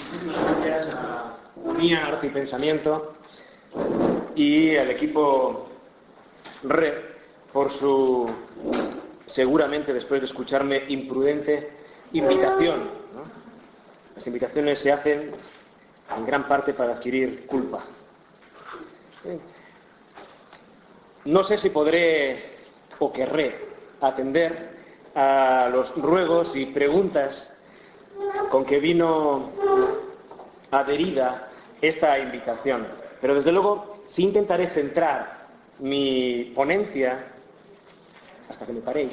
Muchísimas gracias a Mía Arte y Pensamiento y al equipo Red por su, seguramente después de escucharme, imprudente invitación, ¿no? Las invitaciones se hacen en gran parte para adquirir culpa. No sé si podré o querré atender a los ruegos y preguntas con que vino adherida esta invitación, pero desde luego sí intentaré centrar mi ponencia, hasta que me paréis,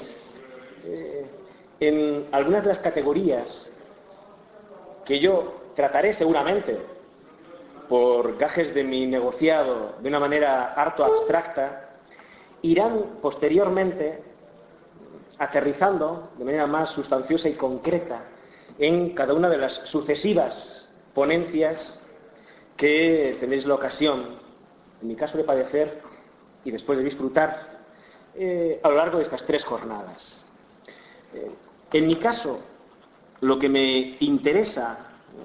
en algunas de las categorías que yo trataré seguramente, por gajes de mi negociado, de una manera harto abstracta, irán posteriormente aterrizando de manera más sustanciosa y concreta en cada una de las sucesivas ponencias que tenéis la ocasión, en mi caso, de padecer y después de disfrutar a lo largo de estas 3 jornadas. En mi caso, lo que me interesa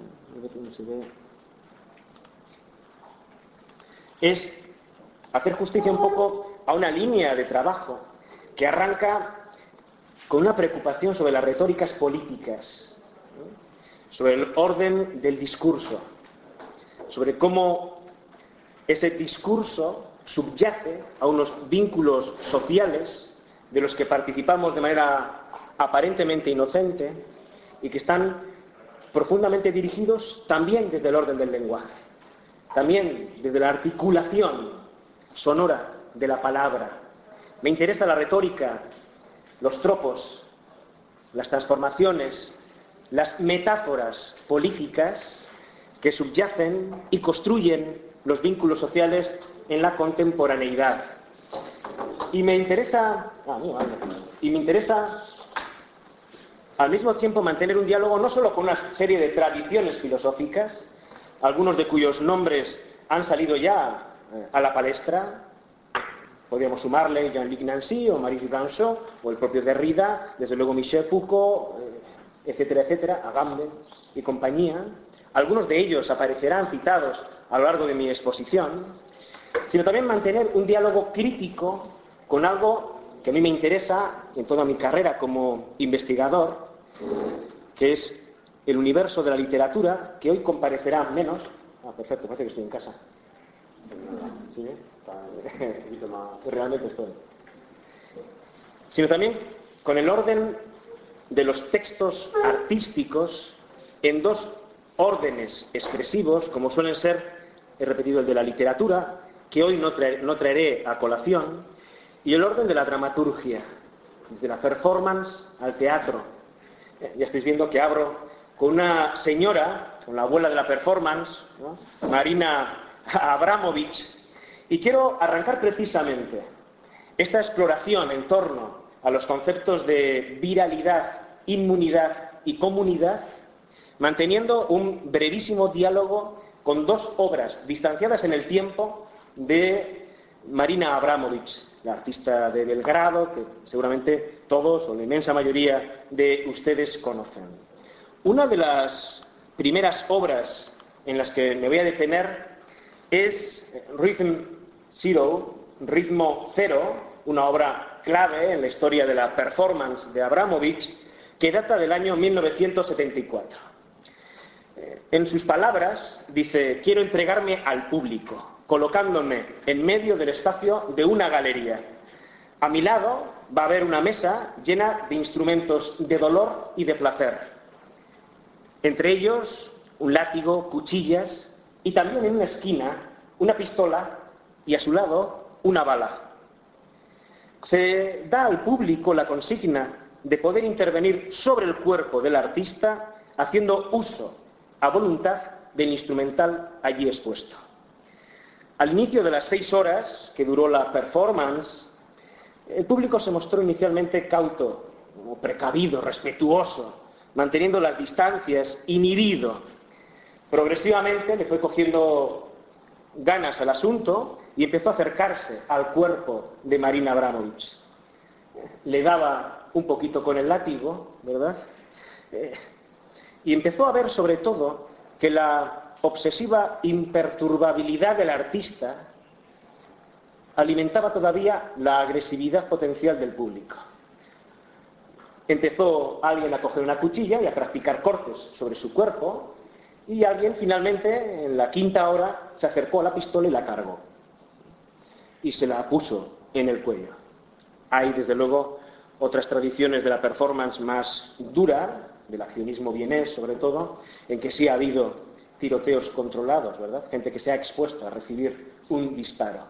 es hacer justicia un poco a una línea de trabajo que arranca con una preocupación sobre las retóricas políticas, ¿no? Sobre el orden del discurso, sobre cómo ese discurso subyace a unos vínculos sociales de los que participamos de manera aparentemente inocente y que están profundamente dirigidos también desde el orden del lenguaje, también desde la articulación sonora de la palabra. Me interesa la retórica, los tropos, las transformaciones, las metáforas políticas que subyacen y construyen los vínculos sociales en la contemporaneidad. Y me interesa al mismo tiempo mantener un diálogo no solo con una serie de tradiciones filosóficas, algunos de cuyos nombres han salido ya a la palestra. Podríamos sumarle Jean-Luc Nancy o Maurice Blanchot o el propio Derrida, desde luego Michel Foucault, etcétera, etcétera, Agamben y compañía. Algunos de ellos aparecerán citados a lo largo de mi exposición, sino también mantener un diálogo crítico con algo que a mí me interesa en toda mi carrera como investigador, que es el universo de la literatura, que hoy comparecerá menos. Perfecto, parece que estoy en casa. ¿Sí? Realmente estoy. Sino también con el orden de los textos artísticos en 2 órdenes expresivos, como suelen ser, he repetido, el de la literatura, que hoy no traeré a colación, y el orden de la dramaturgia, desde la performance al teatro. Ya estáis viendo que abro con una señora, con la abuela de la performance, ¿no? Marina Abramovich, y quiero arrancar precisamente esta exploración en torno a los conceptos de viralidad, inmunidad y comunidad, manteniendo un brevísimo diálogo con 2 obras distanciadas en el tiempo de Marina Abramovich, la artista de Belgrado, que seguramente todos o la inmensa mayoría de ustedes conocen. Una de las primeras obras en las que me voy a detener es Rhythm Zero, Ritmo Cero, una obra clave en la historia de la performance de Abramovich, que data del año 1974. En sus palabras dice: quiero entregarme al público, colocándome en medio del espacio de una galería. A mi lado va a haber una mesa llena de instrumentos de dolor y de placer. Entre ellos, un látigo, cuchillas y también en una esquina una pistola y a su lado una bala. Se da al público la consigna de poder intervenir sobre el cuerpo del artista haciendo uso a voluntad del instrumental allí expuesto. Al inicio de las 6 horas que duró la performance, el público se mostró inicialmente cauto, precavido, respetuoso, manteniendo las distancias, inhibido. Progresivamente le fue cogiendo ganas al asunto y empezó a acercarse al cuerpo de Marina Abramovich. Le daba un poquito con el látigo, ¿verdad? Y empezó a ver sobre todo que la obsesiva imperturbabilidad del artista alimentaba todavía la agresividad potencial del público. Empezó alguien a coger una cuchilla y a practicar cortes sobre su cuerpo, y alguien finalmente, en la quinta hora, se acercó a la pistola y la cargó. Y se la puso en el cuello. Hay, desde luego, otras tradiciones de la performance más dura, del accionismo vienés sobre todo, en que sí ha habido tiroteos controlados, ¿verdad? Gente que se ha expuesto a recibir un disparo.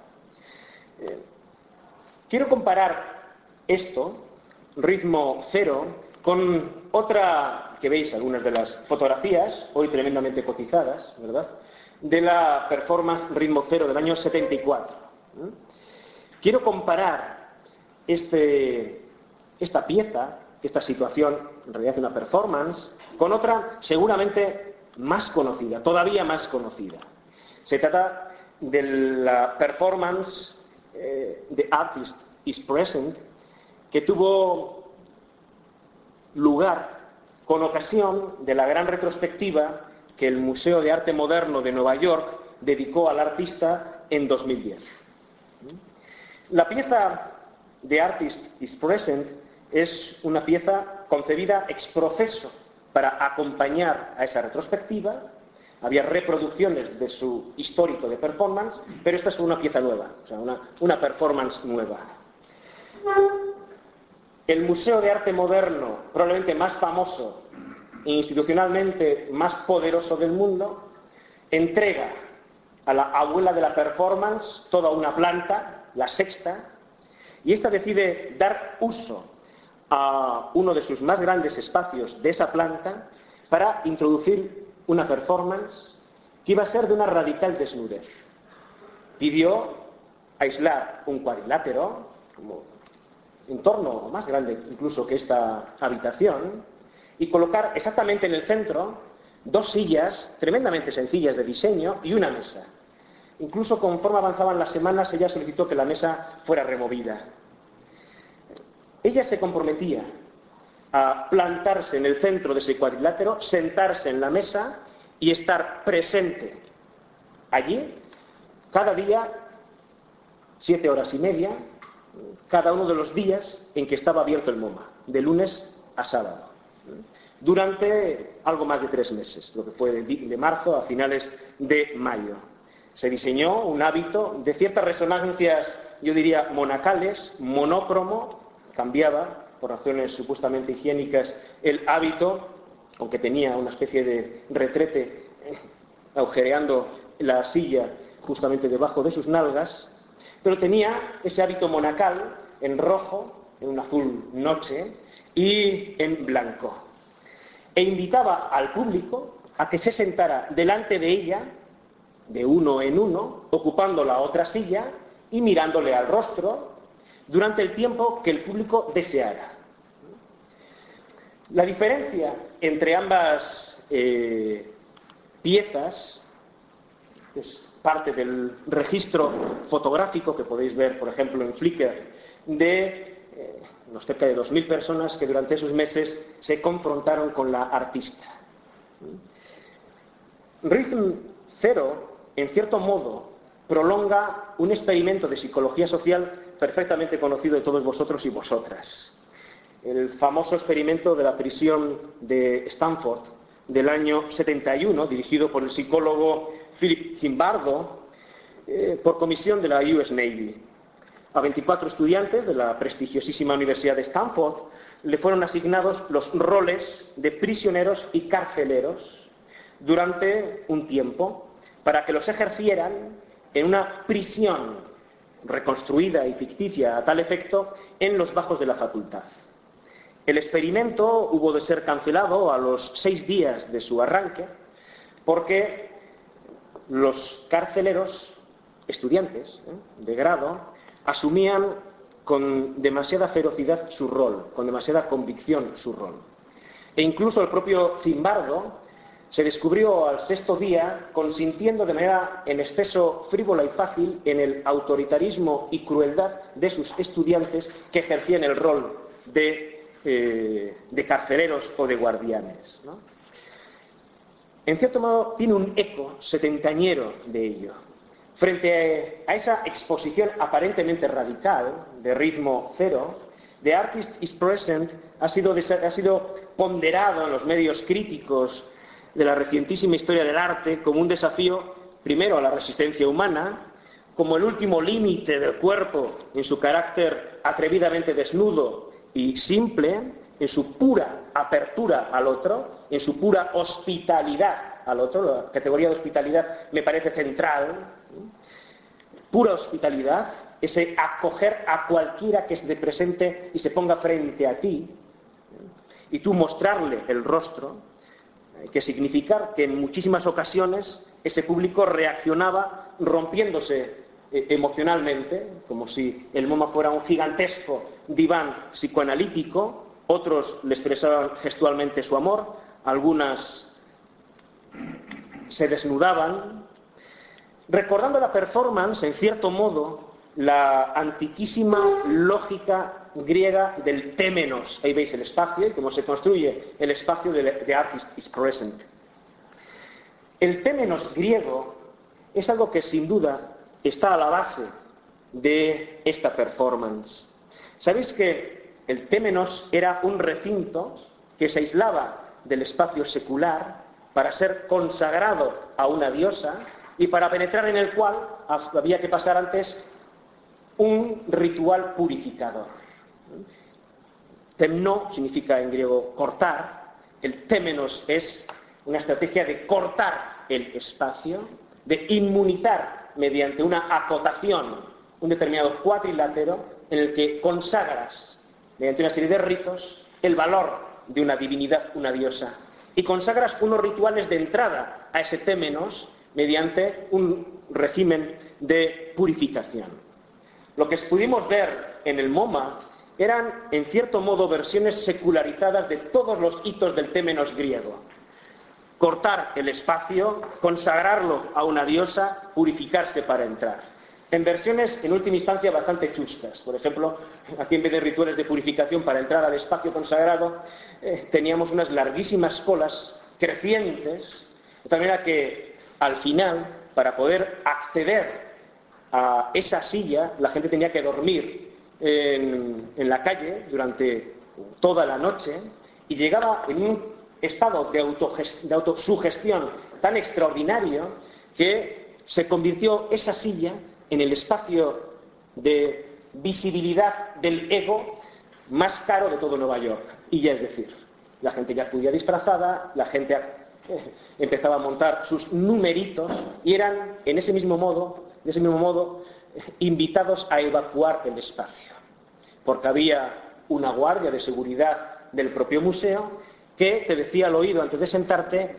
Quiero comparar esto, Ritmo Cero, con otra que veis, algunas de las fotografías, hoy tremendamente cotizadas, ¿verdad?, de la performance Ritmo Cero del año 74. Quiero comparar esta pieza, esta situación, en realidad una performance, con otra seguramente más conocida, todavía más conocida. Se trata de la performance The Artist is Present, que tuvo lugar con ocasión de la gran retrospectiva que el Museo de Arte Moderno de Nueva York dedicó al artista en 2010. La pieza The Artist is Present es una pieza concebida ex professo para acompañar a esa retrospectiva. Había reproducciones de su histórico de performance, pero esta es una pieza nueva, o sea, una performance nueva. El Museo de Arte Moderno, probablemente más famoso e institucionalmente más poderoso del mundo, entrega a la abuela de la performance toda una planta, la sexta, y esta decide dar uso a uno de sus más grandes espacios de esa planta para introducir una performance que iba a ser de una radical desnudez. Pidió aislar un cuadrilátero, como un torno más grande incluso que esta habitación, y colocar exactamente en el centro dos sillas tremendamente sencillas de diseño y una mesa. Incluso conforme avanzaban las semanas, ella solicitó que la mesa fuera removida. Ella se comprometía a plantarse en el centro de ese cuadrilátero, sentarse en la mesa y estar presente allí cada día, 7 horas y media, cada uno de los días en que estaba abierto el MoMA, de lunes a sábado, durante algo más de 3 meses, lo que fue de marzo a finales de mayo. Se diseñó un hábito de ciertas resonancias, yo diría, monacales, monócromo, cambiaba por razones supuestamente higiénicas el hábito, aunque tenía una especie de retrete agujereando la silla justamente debajo de sus nalgas, pero tenía ese hábito monacal en rojo, en un azul noche y en blanco. E invitaba al público a que se sentara delante de ella, de uno en uno, ocupando la otra silla y mirándole al rostro durante el tiempo que el público deseara. La diferencia entre ambas piezas es parte del registro fotográfico que podéis ver, por ejemplo, en Flickr, de unos cerca de 2.000 personas que durante esos meses se confrontaron con la artista. Ritmo Cero, en cierto modo, prolonga un experimento de psicología social perfectamente conocido de todos vosotros y vosotras. El famoso experimento de la prisión de Stanford del año 71, dirigido por el psicólogo Philip Zimbardo, por comisión de la US Navy. A 24 estudiantes de la prestigiosísima Universidad de Stanford le fueron asignados los roles de prisioneros y carceleros durante un tiempo para que los ejercieran en una prisión reconstruida y ficticia a tal efecto en los bajos de la facultad. El experimento hubo de ser cancelado a los 6 días de su arranque porque los carceleros, estudiantes de grado, asumían con demasiada ferocidad su rol, con demasiada convicción su rol. E incluso el propio Zimbardo se descubrió al 6º día consintiendo de manera en exceso frívola y fácil en el autoritarismo y crueldad de sus estudiantes que ejercían el rol de carceleros o de guardianes, ¿no? en cierto modo tiene un eco setentañero de ello. Frente a esa exposición aparentemente radical, de ritmo cero, The Artist is Present ha sido ponderado en los medios críticos de la recientísima historia del arte como un desafío, primero, a la resistencia humana, como el último límite del cuerpo en su carácter atrevidamente desnudo y simple, en su pura apertura al otro, en su pura hospitalidad al otro. La categoría de hospitalidad me parece central. Pura hospitalidad, ese acoger a cualquiera que se presente y se ponga frente a ti, y tú mostrarle el rostro, que significar que en muchísimas ocasiones ese público reaccionaba rompiéndose emocionalmente, como si el MoMA fuera un gigantesco diván psicoanalítico. Otros le expresaban gestualmente su amor, algunas se desnudaban, recordando la performance, en cierto modo, la antiquísima lógica griega del témenos. Ahí veis el espacio y cómo se construye el espacio de The Artist is Present. El témenos griego es algo que sin duda está a la base de esta performance. ¿Sabéis que el témenos era un recinto que se aislaba del espacio secular para ser consagrado a una diosa y para penetrar en el cual había que pasar antes un ritual purificador? Temno significa en griego cortar. El témenos es una estrategia de cortar el espacio, de inmunitar mediante una acotación un determinado cuadrilátero en el que consagras, mediante una serie de ritos, el valor de una divinidad, una diosa, y consagras unos rituales de entrada a ese témenos mediante un régimen de purificación. Lo que pudimos ver en el MoMA eran, en cierto modo, versiones secularizadas de todos los hitos del témenos griego. Cortar el espacio, consagrarlo a una diosa, purificarse para entrar. En versiones, en última instancia, bastante chuscas. Por ejemplo, aquí en vez de rituales de purificación para entrar al espacio consagrado, teníamos unas larguísimas colas crecientes, de tal manera que, al final, para poder acceder a esa silla, la gente tenía que dormir en la calle durante toda la noche y llegaba en un estado de autosugestión tan extraordinario que se convirtió esa silla en el espacio de visibilidad del ego más caro de todo Nueva York. Y ya es decir, la gente ya acudía disfrazada, la gente empezaba a montar sus numeritos y eran de ese mismo modo, invitados a evacuar el espacio. Porque había una guardia de seguridad del propio museo que te decía al oído antes de sentarte: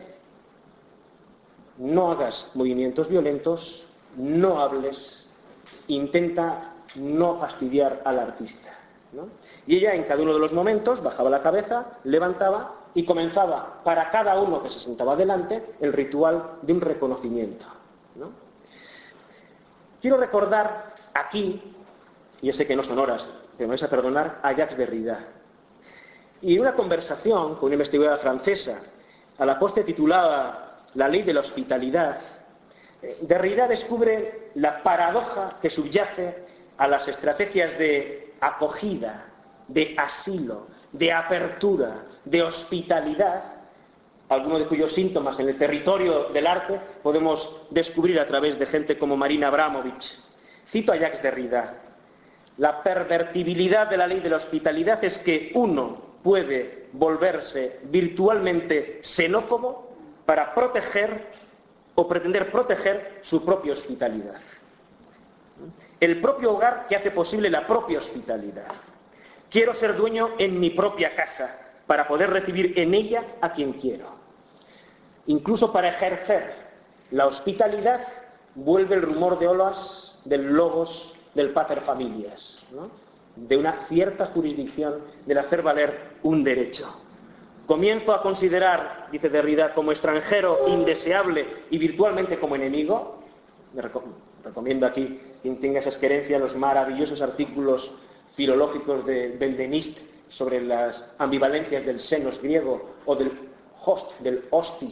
no hagas movimientos violentos, no hables, intenta no fastidiar al artista, ¿no? Y ella en cada uno de los momentos bajaba la cabeza, levantaba y comenzaba para cada uno que se sentaba delante el ritual de un reconocimiento, ¿no? Quiero recordar aquí, y yo sé que no son horas, pero me vais a perdonar, a Jacques Derrida. Y en una conversación con una investigadora francesa, a la postre titulada La ley de la hospitalidad, Derrida descubre la paradoja que subyace a las estrategias de acogida, de asilo, de apertura, de hospitalidad, algunos de cuyos síntomas en el territorio del arte podemos descubrir a través de gente como Marina Abramović. Cito a Jacques Derrida: la pervertibilidad de la ley de la hospitalidad es que uno puede volverse virtualmente xenófobo para proteger o pretender proteger su propia hospitalidad. El propio hogar que hace posible la propia hospitalidad. Quiero ser dueño en mi propia casa para poder recibir en ella a quien quiero. Incluso para ejercer la hospitalidad vuelve el rumor de olas del logos del pater familias, ¿no? De una cierta jurisdicción, del hacer valer un derecho. Comienzo a considerar, dice Derrida, como extranjero indeseable y virtualmente como enemigo. Recomiendo aquí, quien tenga esas querencias, los maravillosos artículos filológicos de Benveniste sobre las ambivalencias del senos griego o del host, del hostis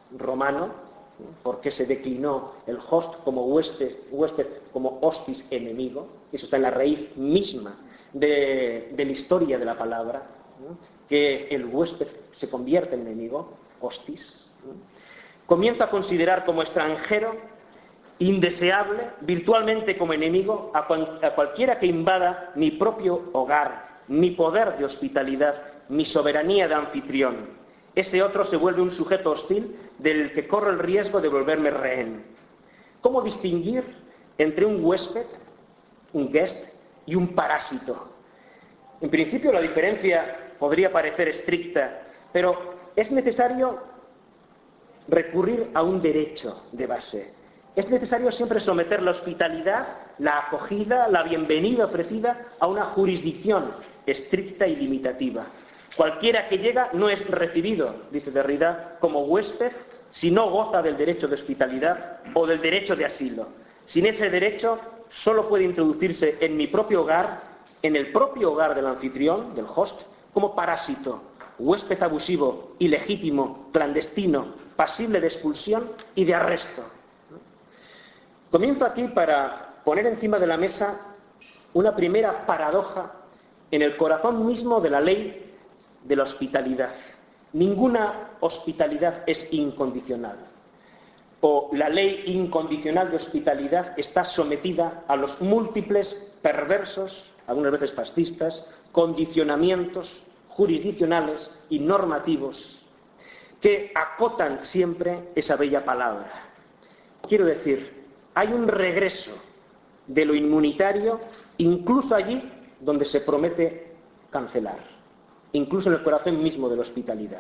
romano, por qué se declinó el host como huésped como hostis enemigo. Eso está en la raíz misma de la historia de la palabra, ¿no? Que el huésped se convierte en enemigo, hostis, ¿no? Comienzo a considerar como extranjero, indeseable, virtualmente como enemigo, a cualquiera que invada mi propio hogar, mi poder de hospitalidad, mi soberanía de anfitrión. Ese otro se vuelve un sujeto hostil del que corro el riesgo de volverme rehén. ¿Cómo distinguir entre un huésped, un guest, y un parásito? En principio la diferencia podría parecer estricta, pero es necesario recurrir a un derecho de base. Es necesario siempre someter la hospitalidad, la acogida, la bienvenida ofrecida a una jurisdicción estricta y limitativa. Cualquiera que llega no es recibido, dice Derrida, como huésped si no goza del derecho de hospitalidad o del derecho de asilo. Sin ese derecho solo puede introducirse en mi propio hogar, en el propio hogar del anfitrión, del host, como parásito, huésped abusivo, ilegítimo, clandestino, pasible de expulsión y de arresto. Comienzo aquí para poner encima de la mesa una primera paradoja en el corazón mismo de la ley de la hospitalidad. Ninguna hospitalidad es incondicional. O la ley incondicional de hospitalidad está sometida a los múltiples, perversos, algunas veces fascistas, condicionamientos jurisdiccionales y normativos que acotan siempre esa bella palabra. Quiero decir, hay un regreso de lo inmunitario incluso allí donde se promete cancelar, incluso en el corazón mismo de la hospitalidad.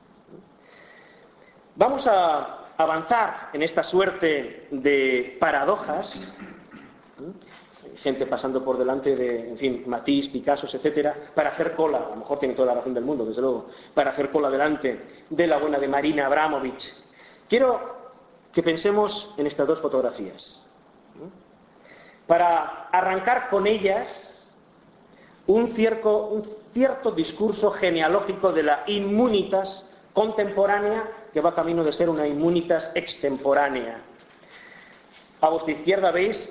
Vamos a avanzar en esta suerte de paradojas, gente pasando por delante de, en fin, Matisse, Picasso, etcétera, para hacer cola, a lo mejor tiene toda la razón del mundo, desde luego, para hacer cola delante de la buena de Marina Abramovich. Quiero que pensemos en estas dos fotografías, ¿no? Para arrancar con ellas un cierto discurso genealógico de la inmunitas contemporánea que va camino de ser una inmunitas extemporánea. A vuestra izquierda veis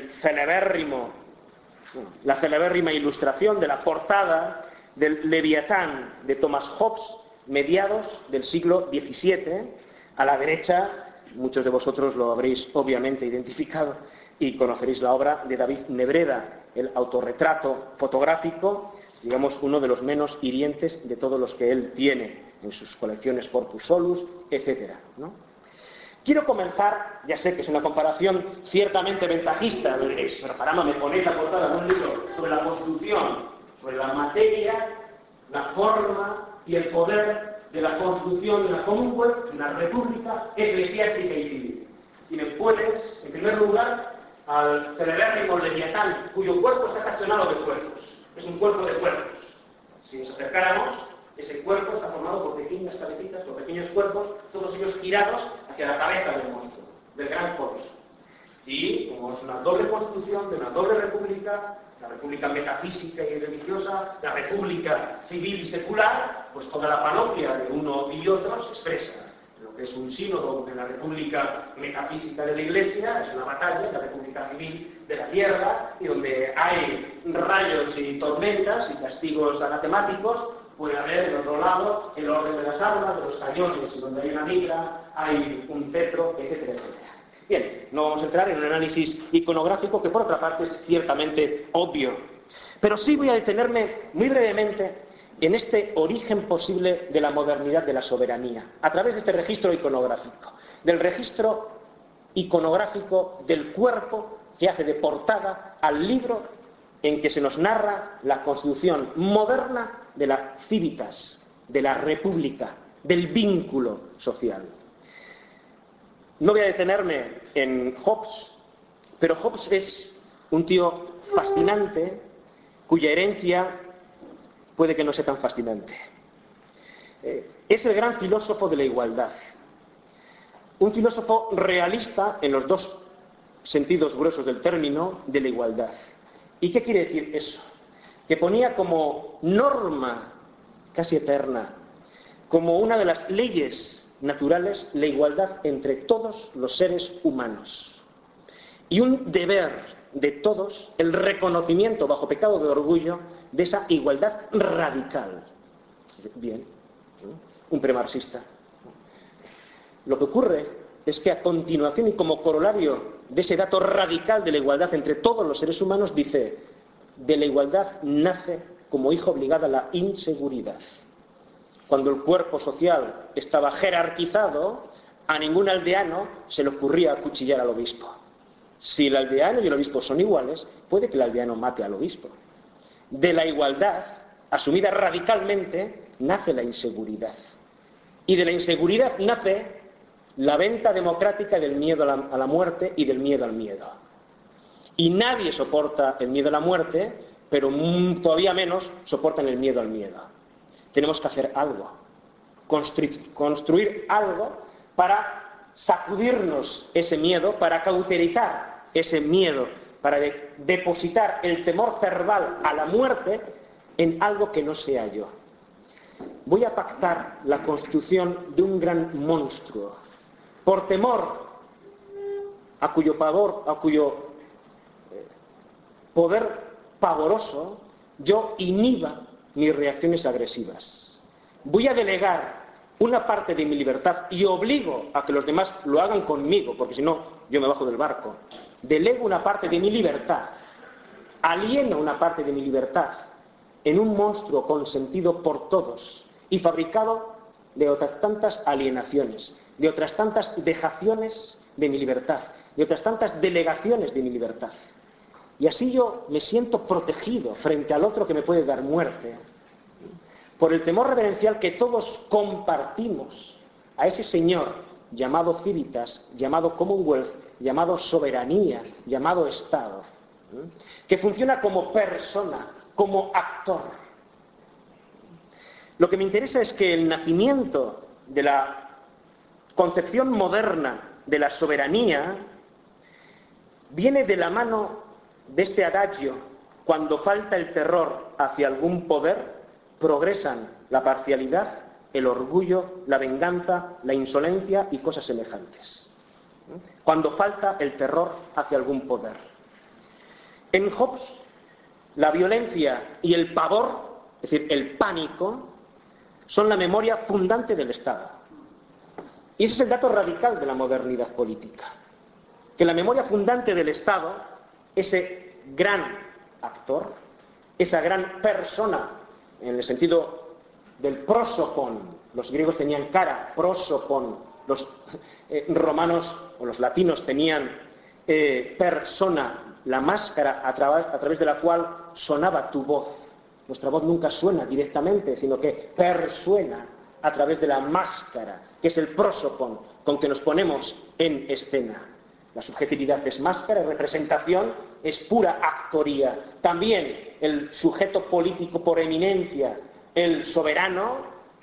la celebérrima ilustración de la portada del Leviatán de Thomas Hobbes, mediados del siglo XVII. A la derecha, muchos de vosotros lo habréis obviamente identificado y conoceréis la obra de David Nebreda, el autorretrato fotográfico, digamos uno de los menos hirientes de todos los que él tiene en sus colecciones Corpus Solus, etcétera, ¿no? Quiero comenzar, ya sé que es una comparación ciertamente ventajista, lo diréis, pero caramba, me ponéis la portada de un libro sobre la Constitución, sobre la materia, la forma y el poder de la Constitución de una Commonwealth, de una república eclesiástica y civil. Y me pones, en primer lugar, al celebérrimo Leviatán, cuyo cuerpo está capcionado de cuerpos. Es un cuerpo de cuerpos. Si nos acercáramos, ese cuerpo está formado por pequeñas cabecitas, por pequeños cuerpos, todos ellos girados hacia la cabeza del monstruo, del gran corso. Y como es una doble constitución de una doble república, la república metafísica y religiosa, la república civil y secular, pues toda la panoplia de uno y otro se expresa. Lo que es un sínodo en la república metafísica de la Iglesia es una batalla en la república civil de la tierra, y donde hay rayos y tormentas y castigos anatemáticos, puede haber, de otro lado, el orden de las armas, de los cañones, y donde hay una migra, hay un cetro, etcétera, etcétera. Bien, no vamos a entrar en un análisis iconográfico que por otra parte es ciertamente obvio, pero sí voy a detenerme muy brevemente en este origen posible de la modernidad de la soberanía, a través de este registro iconográfico, del registro iconográfico del cuerpo que hace de portada al libro en que se nos narra la constitución moderna de la civitas, de la república, del vínculo social. No voy a detenerme en Hobbes, pero Hobbes es un tío fascinante cuya herencia puede que no sea tan fascinante. Es el gran filósofo de la igualdad, un filósofo realista en los dos sentidos gruesos del término de la igualdad. ¿Y qué quiere decir eso? Que ponía como norma casi eterna, como una de las leyes naturales la igualdad entre todos los seres humanos. Y un deber de todos el reconocimiento bajo pecado de orgullo de esa igualdad radical. Bien, un premarxista. Lo que ocurre es que a continuación y como corolario de ese dato radical de la igualdad entre todos los seres humanos dice: de la igualdad nace como hija obligada la inseguridad. Cuando el cuerpo social estaba jerarquizado, a ningún aldeano se le ocurría acuchillar al obispo. Si el aldeano y el obispo son iguales, puede que el aldeano mate al obispo. De la igualdad, asumida radicalmente, nace la inseguridad. Y de la inseguridad nace la venta democrática del miedo a la muerte y del miedo al miedo. Y nadie soporta el miedo a la muerte, pero todavía menos soportan el miedo al miedo. Tenemos que hacer algo, construir algo para sacudirnos ese miedo, para cauterizar ese miedo, para depositar el temor cerval a la muerte en algo que no sea yo. Voy a pactar la constitución de un gran monstruo, por temor a cuyo poder pavoroso yo inhiba mis reacciones agresivas. Voy a delegar una parte de mi libertad y obligo a que los demás lo hagan conmigo, porque si no, yo me bajo del barco. Delego una parte de mi libertad, alieno una parte de mi libertad en un monstruo consentido por todos y fabricado de otras tantas alienaciones, de otras tantas dejaciones de mi libertad, de otras tantas delegaciones de mi libertad. Y así yo me siento protegido frente al otro que me puede dar muerte, por el temor reverencial que todos compartimos a ese señor llamado Civitas, llamado Commonwealth, llamado soberanía, llamado Estado, que funciona como persona, como actor. Lo que me interesa es que el nacimiento de la concepción moderna de la soberanía viene de la mano de este adagio: cuando falta el terror hacia algún poder, progresan la parcialidad, el orgullo, la venganza, la insolencia y cosas semejantes. Cuando falta el terror hacia algún poder. En Hobbes, la violencia y el pavor, es decir, el pánico, son la memoria fundante del Estado. Y ese es el dato radical de la modernidad política. Que la memoria fundante del Estado, ese gran actor, esa gran persona, en el sentido del prosopon, los griegos tenían cara, prosopon, los romanos o los latinos tenían persona, la máscara a través de la cual sonaba tu voz. Nuestra voz nunca suena directamente, sino que persuena a través de la máscara, que es el prosopon con que nos ponemos en escena. La subjetividad es máscara, representación es pura actoría. También el sujeto político por eminencia, el soberano,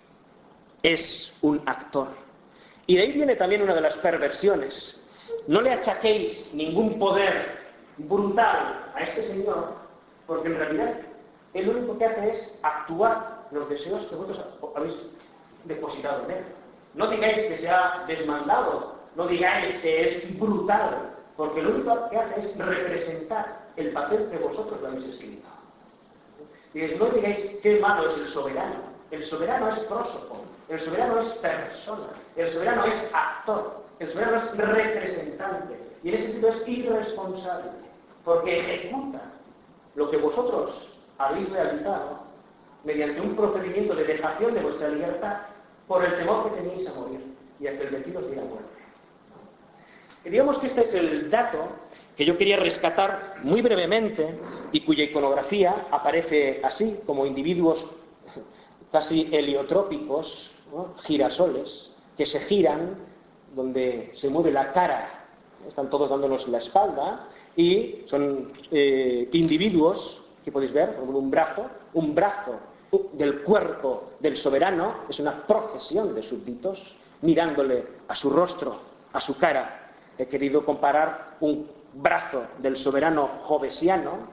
es un actor. Y de ahí viene también una de las perversiones. No le achaquéis ningún poder brutal a este señor, porque en realidad él lo único que hace es actuar los deseos que vosotros habéis depositado en él. No digáis que se ha desmandado, no digáis que es brutal, porque lo único que hace es representar el papel que vosotros lo habéis escrito. Y no digáis qué malo es el soberano. El soberano es prosopon, el soberano es persona, el soberano es actor, el soberano es representante, y en ese sentido es irresponsable, porque ejecuta lo que vosotros habéis realizado mediante un procedimiento de dejación de vuestra libertad por el temor que teníais a morir y a que el destino os diera muerte. Y digamos que este es el dato que yo quería rescatar muy brevemente y cuya iconografía aparece así, como individuos casi heliotrópicos, ¿no? Girasoles, que se giran, donde se mueve la cara, están todos dándonos la espalda, y son individuos que podéis ver, con un brazo del cuerpo del soberano, es una procesión de súbditos, mirándole a su rostro, a su cara. He querido comparar un brazo del soberano hobbesiano,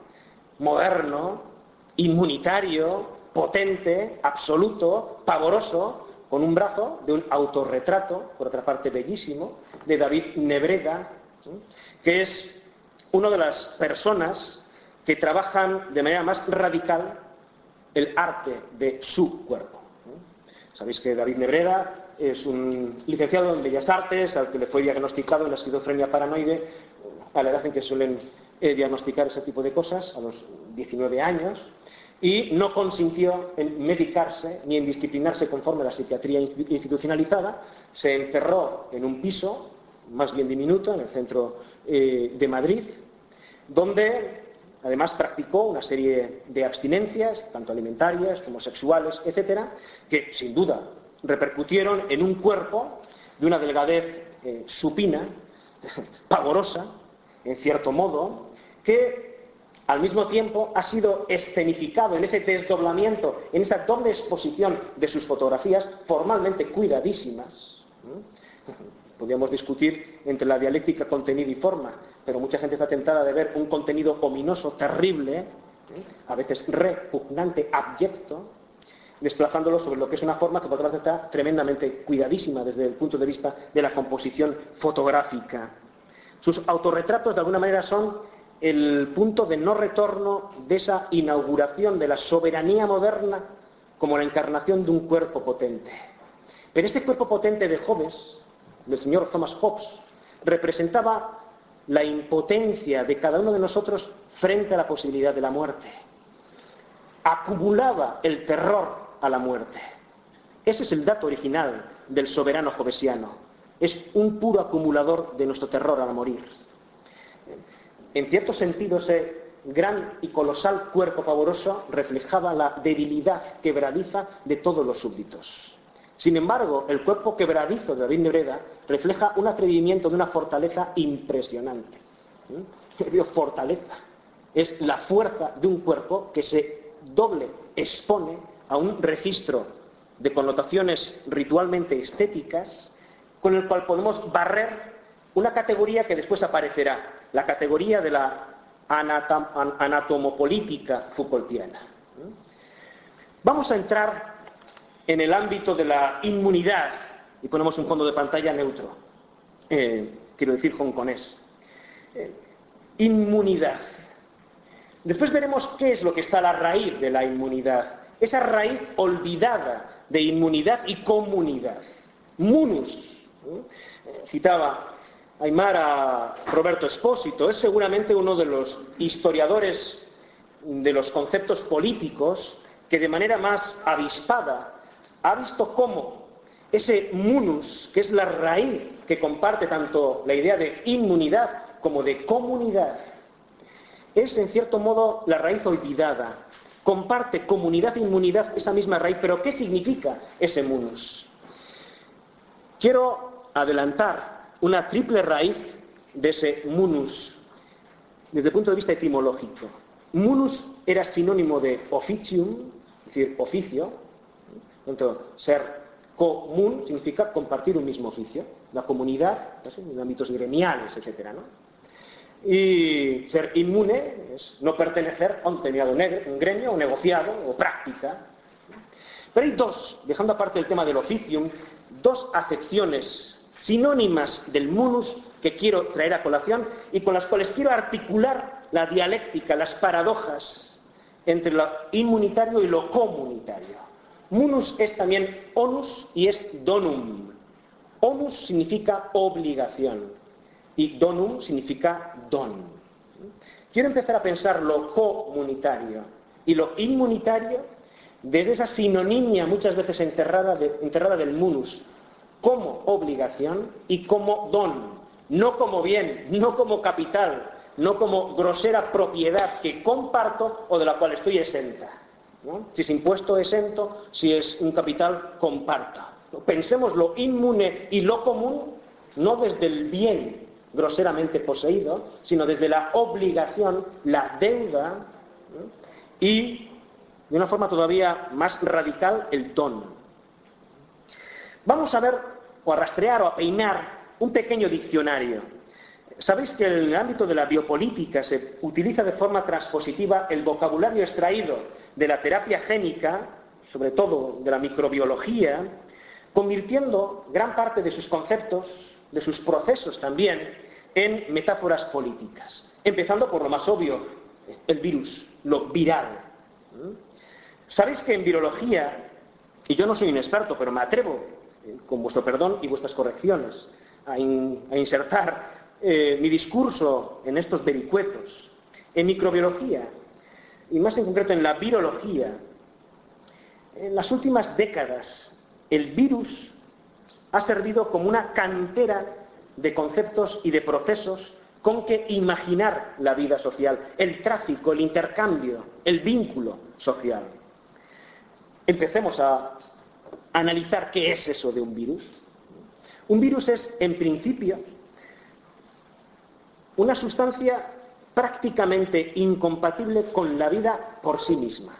moderno, inmunitario, potente, absoluto, pavoroso, con un brazo de un autorretrato, por otra parte bellísimo, de David Nebreda, que es una de las personas que trabajan de manera más radical el arte de su cuerpo. Sabéis que David Nebreda es un licenciado en Bellas Artes, al que le fue diagnosticado la esquizofrenia paranoide, a la edad en que suelen diagnosticar ese tipo de cosas, a los 19 años, y no consintió en medicarse ni en disciplinarse conforme a la psiquiatría institucionalizada. Se encerró en un piso, más bien diminuto, en el centro de Madrid, donde además practicó una serie de abstinencias, tanto alimentarias como sexuales, etcétera, que sin duda repercutieron en un cuerpo de una delgadez supina, pavorosa, en cierto modo, que al mismo tiempo ha sido escenificado en ese desdoblamiento, en esa doble exposición de sus fotografías, formalmente cuidadísimas. Podríamos discutir entre la dialéctica contenido y forma, pero mucha gente está tentada de ver un contenido ominoso, terrible, a veces repugnante, abyecto, desplazándolo sobre lo que es una forma que por otra parte está tremendamente cuidadísima desde el punto de vista de la composición fotográfica. Sus autorretratos de alguna manera son el punto de no retorno de esa inauguración de la soberanía moderna como la encarnación de un cuerpo potente. Pero este cuerpo potente de Hobbes, del señor Thomas Hobbes, representaba la impotencia de cada uno de nosotros frente a la posibilidad de la muerte. Acumulaba el terror a la muerte. Ese es el dato original del soberano hobbesiano. Es un puro acumulador de nuestro terror al morir. En cierto sentido, ese gran y colosal cuerpo pavoroso reflejaba la debilidad quebradiza de todos los súbditos. Sin embargo, el cuerpo quebradizo de David Nebreda refleja un atrevimiento de una fortaleza impresionante. Fortaleza es la fuerza de un cuerpo que se doble expone a un registro de connotaciones ritualmente estéticas con el cual podemos barrer una categoría que después aparecerá, la categoría de la anatomopolítica Foucaultiana. Vamos a entrar en el ámbito de la inmunidad, y ponemos un fondo de pantalla neutro, quiero decir hongkonés. Inmunidad. Después veremos qué es lo que está a la raíz de la inmunidad, esa raíz olvidada de inmunidad y comunidad. Munus, citaba Aimar a Roberto Espósito, es seguramente uno de los historiadores de los conceptos políticos que de manera más avispada ha visto cómo ese munus, que es la raíz que comparte tanto la idea de inmunidad como de comunidad, es en cierto modo la raíz olvidada. Comparte comunidad e inmunidad esa misma raíz, pero ¿qué significa ese munus? Quiero adelantar una triple raíz de ese munus desde el punto de vista etimológico. Munus era sinónimo de officium, es decir, oficio. Entonces, ser común significa compartir un mismo oficio, la comunidad, en ámbitos gremiales, etcétera, ¿no? Y ser inmune es no pertenecer a un determinado gremio, o negociado, o práctica. Pero hay dos, dejando aparte el tema del officium, dos acepciones sinónimas del munus que quiero traer a colación y con las cuales quiero articular la dialéctica, las paradojas entre lo inmunitario y lo comunitario. Munus es también onus y es donum. Onus significa obligación y donum significa don. Quiero empezar a pensar lo comunitario y lo inmunitario desde esa sinonimia muchas veces enterrada del munus, como obligación y como don, no como bien, no como capital, no como grosera propiedad que comparto o de la cual estoy exenta, ¿no? Si es impuesto, exento; si es un capital, comparto. Pensemos lo inmune y lo común no desde el bien groseramente poseído, sino desde la obligación, la deuda, ¿no? Y de una forma todavía más radical, el don. Vamos a ver, o a rastrear, o a peinar un pequeño diccionario. Sabéis que en el ámbito de la biopolítica se utiliza de forma transpositiva el vocabulario extraído de la terapia génica, sobre todo de la microbiología, convirtiendo gran parte de sus conceptos, de sus procesos también, en metáforas políticas. Empezando por lo más obvio, el virus, lo viral. Sabéis que en virología, y yo no soy un experto, pero me atrevo, con vuestro perdón y vuestras correcciones, a insertar mi discurso en estos vericuetos. En microbiología, y más en concreto en la virología, en las últimas décadas el virus ha servido como una cantera de conceptos y de procesos con que imaginar la vida social, el tráfico, el intercambio, el vínculo social. Empecemos a analizar qué es eso de un virus. Un virus es, en principio, una sustancia prácticamente incompatible con la vida por sí misma.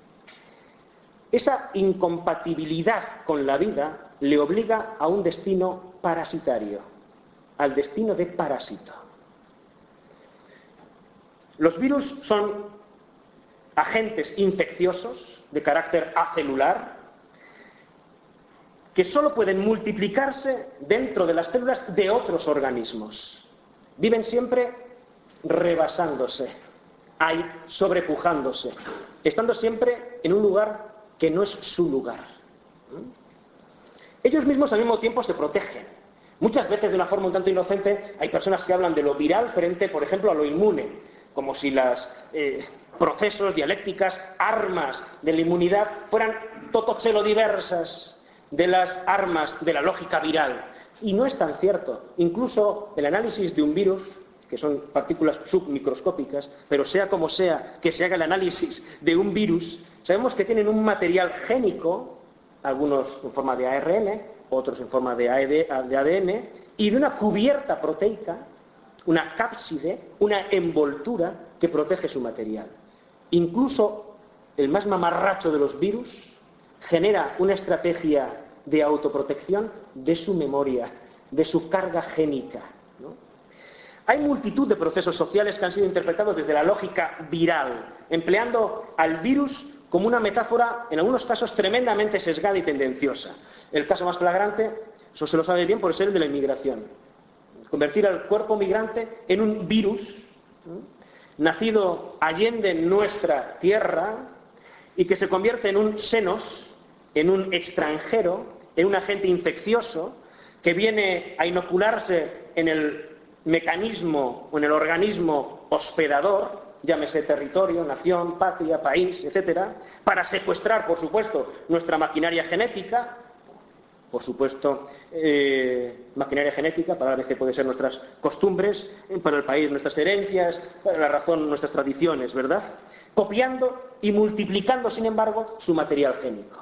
Esa incompatibilidad con la vida le obliga a un destino parasitario, al destino de parásito. Los virus son agentes infecciosos de carácter acelular que solo pueden multiplicarse dentro de las células de otros organismos. Viven siempre rebasándose, ahí sobrepujándose, estando siempre en un lugar que no es su lugar. Ellos mismos al mismo tiempo se protegen. Muchas veces de una forma un tanto inocente hay personas que hablan de lo viral frente, por ejemplo, a lo inmune, como si los procesos, dialécticas, armas de la inmunidad fueran totochelo diversas de las armas de la lógica viral. Y no es tan cierto. Incluso el análisis de un virus, que son partículas submicroscópicas, pero sea como sea que se haga el análisis de un virus, sabemos que tienen un material génico, algunos en forma de ARN, otros en forma de ADN, y de una cubierta proteica, una cápside, una envoltura que protege su material. Incluso el más mamarracho de los virus genera una estrategia de autoprotección de su memoria, de su carga génica, ¿no? Hay multitud de procesos sociales que han sido interpretados desde la lógica viral, empleando al virus como una metáfora, en algunos casos, tremendamente sesgada y tendenciosa. El caso más flagrante, eso se lo sabe bien, por ser el de la inmigración. Convertir al cuerpo migrante en un virus, ¿no?, nacido allende nuestra tierra y que se convierte en un xenos, en un extranjero, en un agente infeccioso que viene a inocularse en el mecanismo o en el organismo hospedador, llámese territorio, nación, patria, país, etcétera, para secuestrar, por supuesto, nuestra maquinaria genética, por supuesto, maquinaria genética, para la vez que puede ser nuestras costumbres, para el país nuestras herencias, para la razón nuestras tradiciones, ¿verdad? Copiando y multiplicando, sin embargo, su material génico.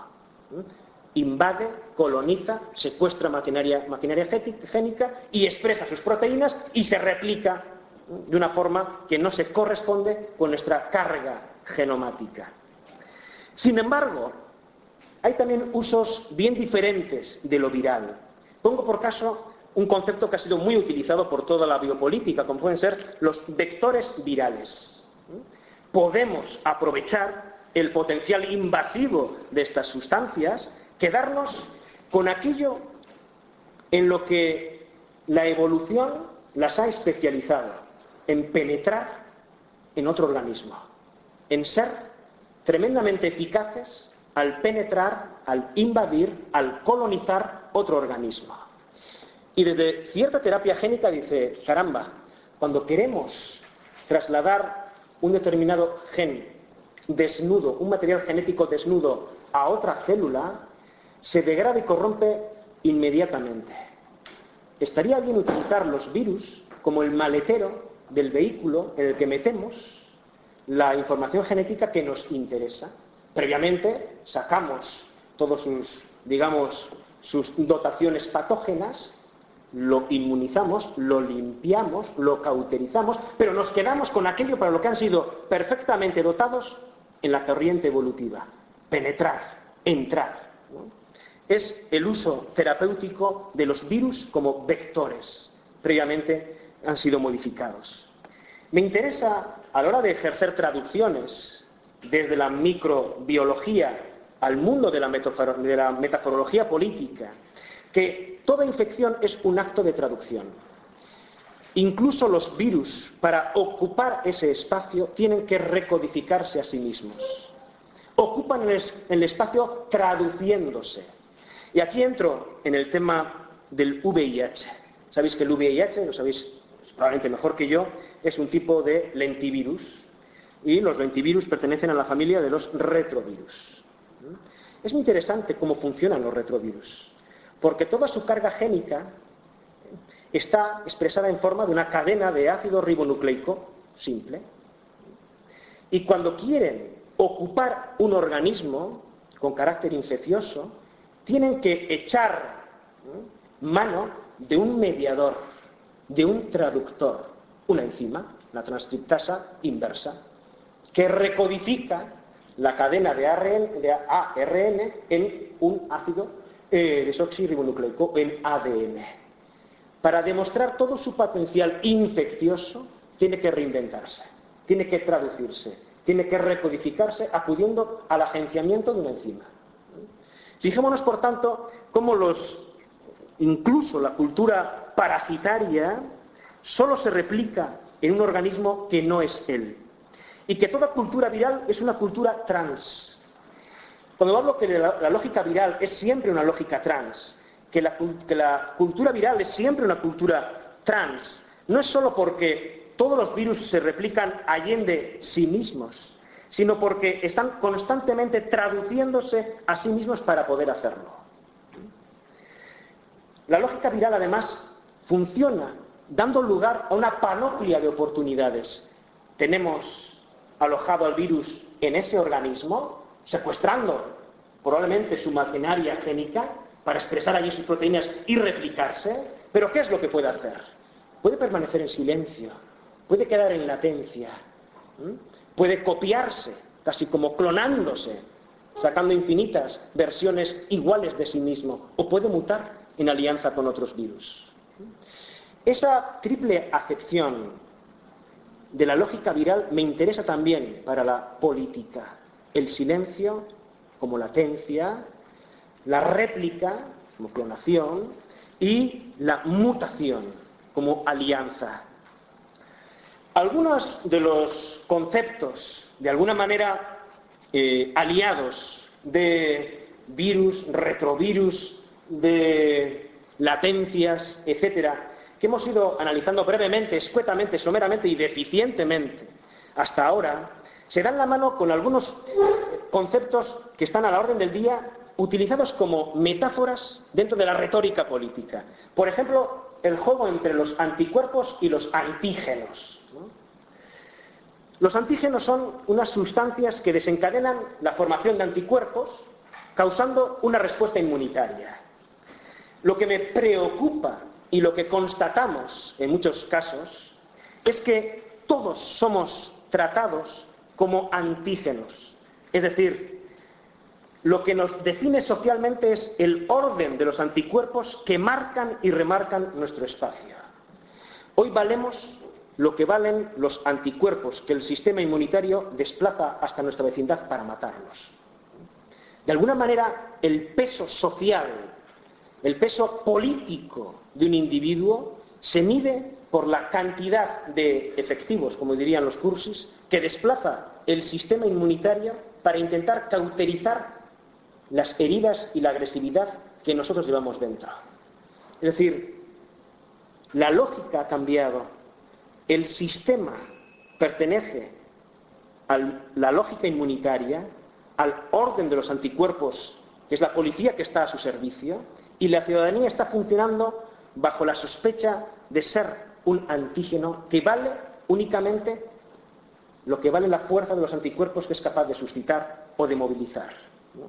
Invade, coloniza, secuestra maquinaria génica y expresa sus proteínas y se replica de una forma que no se corresponde con nuestra carga genomática. Sin embargo, hay también usos bien diferentes de lo viral. Pongo por caso un concepto que ha sido muy utilizado por toda la biopolítica, como pueden ser los vectores virales. Podemos aprovechar el potencial invasivo de estas sustancias, quedarnos con aquello en lo que la evolución las ha especializado, en penetrar en otro organismo, en ser tremendamente eficaces al penetrar, al invadir, al colonizar otro organismo. Y desde cierta terapia génica dice, caramba, cuando queremos trasladar un determinado gen desnudo, un material genético desnudo a otra célula, se degrada y corrompe inmediatamente. Estaría bien utilizar los virus como el maletero del vehículo en el que metemos la información genética que nos interesa. Previamente sacamos todos sus dotaciones patógenas, lo inmunizamos, lo limpiamos, lo cauterizamos, pero nos quedamos con aquello para lo que han sido perfectamente dotados en la corriente evolutiva. Penetrar, entrar, ¿no? Es el uso terapéutico de los virus como vectores. Previamente han sido modificados. Me interesa, a la hora de ejercer traducciones desde la microbiología al mundo de la metaforología política que toda infección es un acto de traducción. Incluso los virus, para ocupar ese espacio, tienen que recodificarse a sí mismos. Ocupan el espacio traduciéndose. Y aquí entro en el tema del VIH. Sabéis que el VIH, lo sabéis probablemente mejor que yo, es un tipo de lentivirus. Y los lentivirus pertenecen a la familia de los retrovirus. Es muy interesante cómo funcionan los retrovirus, porque toda su carga génica está expresada en forma de una cadena de ácido ribonucleico simple. Y cuando quieren ocupar un organismo con carácter infeccioso, tienen que echar mano de un mediador, de un traductor, una enzima, la transcriptasa inversa, que recodifica la cadena de ARN en un ácido desoxirribonucleico, en ADN. Para demostrar todo su potencial infeccioso, tiene que reinventarse, tiene que traducirse, tiene que recodificarse acudiendo al agenciamiento de una enzima. Fijémonos, por tanto, cómo incluso la cultura parasitaria solo se replica en un organismo que no es él. Y que toda cultura viral es una cultura trans. Cuando hablo que la lógica viral es siempre una lógica trans, que la cultura viral es siempre una cultura trans, no es solo porque todos los virus se replican allende sí mismos, sino porque están constantemente traduciéndose a sí mismos para poder hacerlo. La lógica viral, además, funciona dando lugar a una panoplia de oportunidades. Tenemos alojado al virus en ese organismo, secuestrando probablemente su maquinaria génica para expresar allí sus proteínas y replicarse. Pero ¿qué es lo que puede hacer? Puede permanecer en silencio, puede quedar en latencia, puede copiarse, casi como clonándose, sacando infinitas versiones iguales de sí mismo, o puede mutar en alianza con otros virus. Esa triple acepción de la lógica viral me interesa también para la política. El silencio como latencia, la réplica como clonación y la mutación como alianza. Algunos de los conceptos, de alguna manera aliados, de virus, retrovirus, de latencias, etcétera, que hemos ido analizando brevemente, escuetamente, someramente y deficientemente hasta ahora, se dan la mano con algunos conceptos que están a la orden del día, utilizados como metáforas dentro de la retórica política. Por ejemplo, el juego entre los anticuerpos y los antígenos, ¿no? Los antígenos son unas sustancias que desencadenan la formación de anticuerpos, causando una respuesta inmunitaria. Lo que me preocupa y lo que constatamos en muchos casos es que todos somos tratados como antígenos. Es decir, lo que nos define socialmente es el orden de los anticuerpos que marcan y remarcan nuestro espacio. Hoy valemos lo que valen los anticuerpos que el sistema inmunitario desplaza hasta nuestra vecindad para matarnos. De alguna manera, el peso social, el peso político de un individuo se mide por la cantidad de efectivos, como dirían los cursis, que desplaza el sistema inmunitario para intentar cauterizar las heridas y la agresividad que nosotros llevamos dentro. Es decir, la lógica ha cambiado, el sistema pertenece a la lógica inmunitaria, al orden de los anticuerpos, que es la policía que está a su servicio, y la ciudadanía está funcionando bajo la sospecha de ser un antígeno que vale únicamente lo que vale la fuerza de los anticuerpos que es capaz de suscitar o de movilizar, ¿no?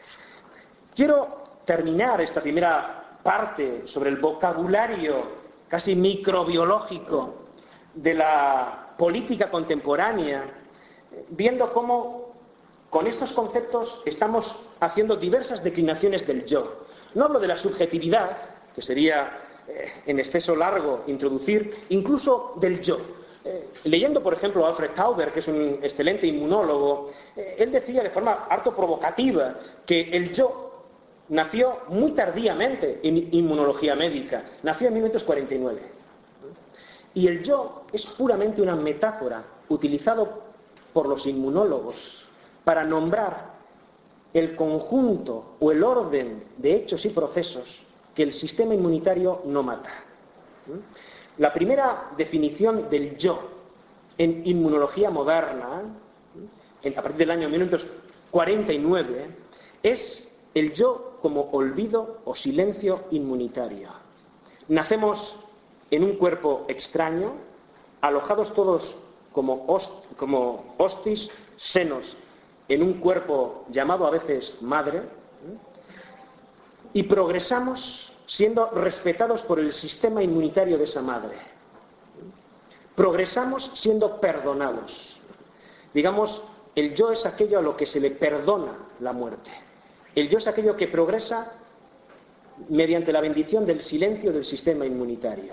Quiero terminar esta primera parte sobre el vocabulario casi microbiológico de la política contemporánea, viendo cómo con estos conceptos estamos haciendo diversas declinaciones del yo. No hablo de la subjetividad, que sería en exceso largo introducir, incluso del yo. Leyendo, por ejemplo, a Alfred Tauber, que es un excelente inmunólogo, él decía de forma harto provocativa que el yo nació muy tardíamente en inmunología médica, nació en 1949. Y el yo es puramente una metáfora utilizado por los inmunólogos para nombrar el conjunto o el orden de hechos y procesos que el sistema inmunitario no mata. La primera definición del yo en inmunología moderna, a partir del año 1949, es el yo como olvido o silencio inmunitario. Nacemos en un cuerpo extraño, alojados todos como hostis, senos, en un cuerpo llamado a veces madre, y progresamos siendo respetados por el sistema inmunitario de esa madre. Progresamos siendo perdonados. Digamos, el yo es aquello a lo que se le perdona la muerte. El yo es aquello que progresa mediante la bendición del silencio del sistema inmunitario.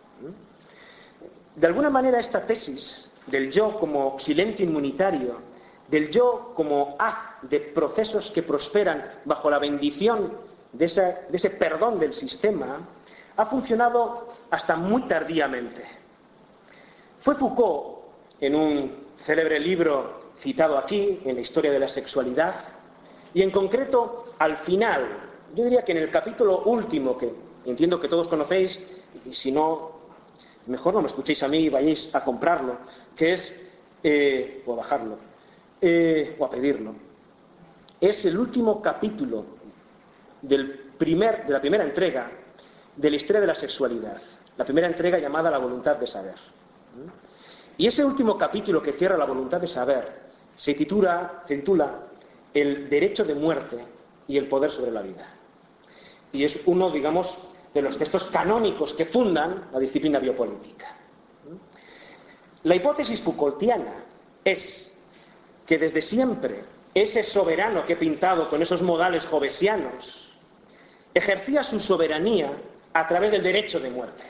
De alguna manera esta tesis del yo como silencio inmunitario, del yo como haz de procesos que prosperan bajo la bendición de ese perdón del sistema, ha funcionado hasta muy tardíamente. Fue Foucault, en un célebre libro citado aquí, en la historia de la sexualidad, y en concreto al final, yo diría que en el capítulo último, que entiendo que todos conocéis, y si no, mejor no me escuchéis a mí y vayáis a comprarlo, que es, o a bajarlo, o a pedirlo. Es el último capítulo de la primera entrega de la historia de la sexualidad, la primera entrega llamada La voluntad de saber. Y ese último capítulo que cierra La voluntad de saber se titula El derecho de muerte y el poder sobre la vida. Y es uno, digamos, de los textos canónicos que fundan la disciplina biopolítica. La hipótesis Foucaultiana es que desde siempre ese soberano que he pintado con esos modales jovesianos ejercía su soberanía a través del derecho de muerte.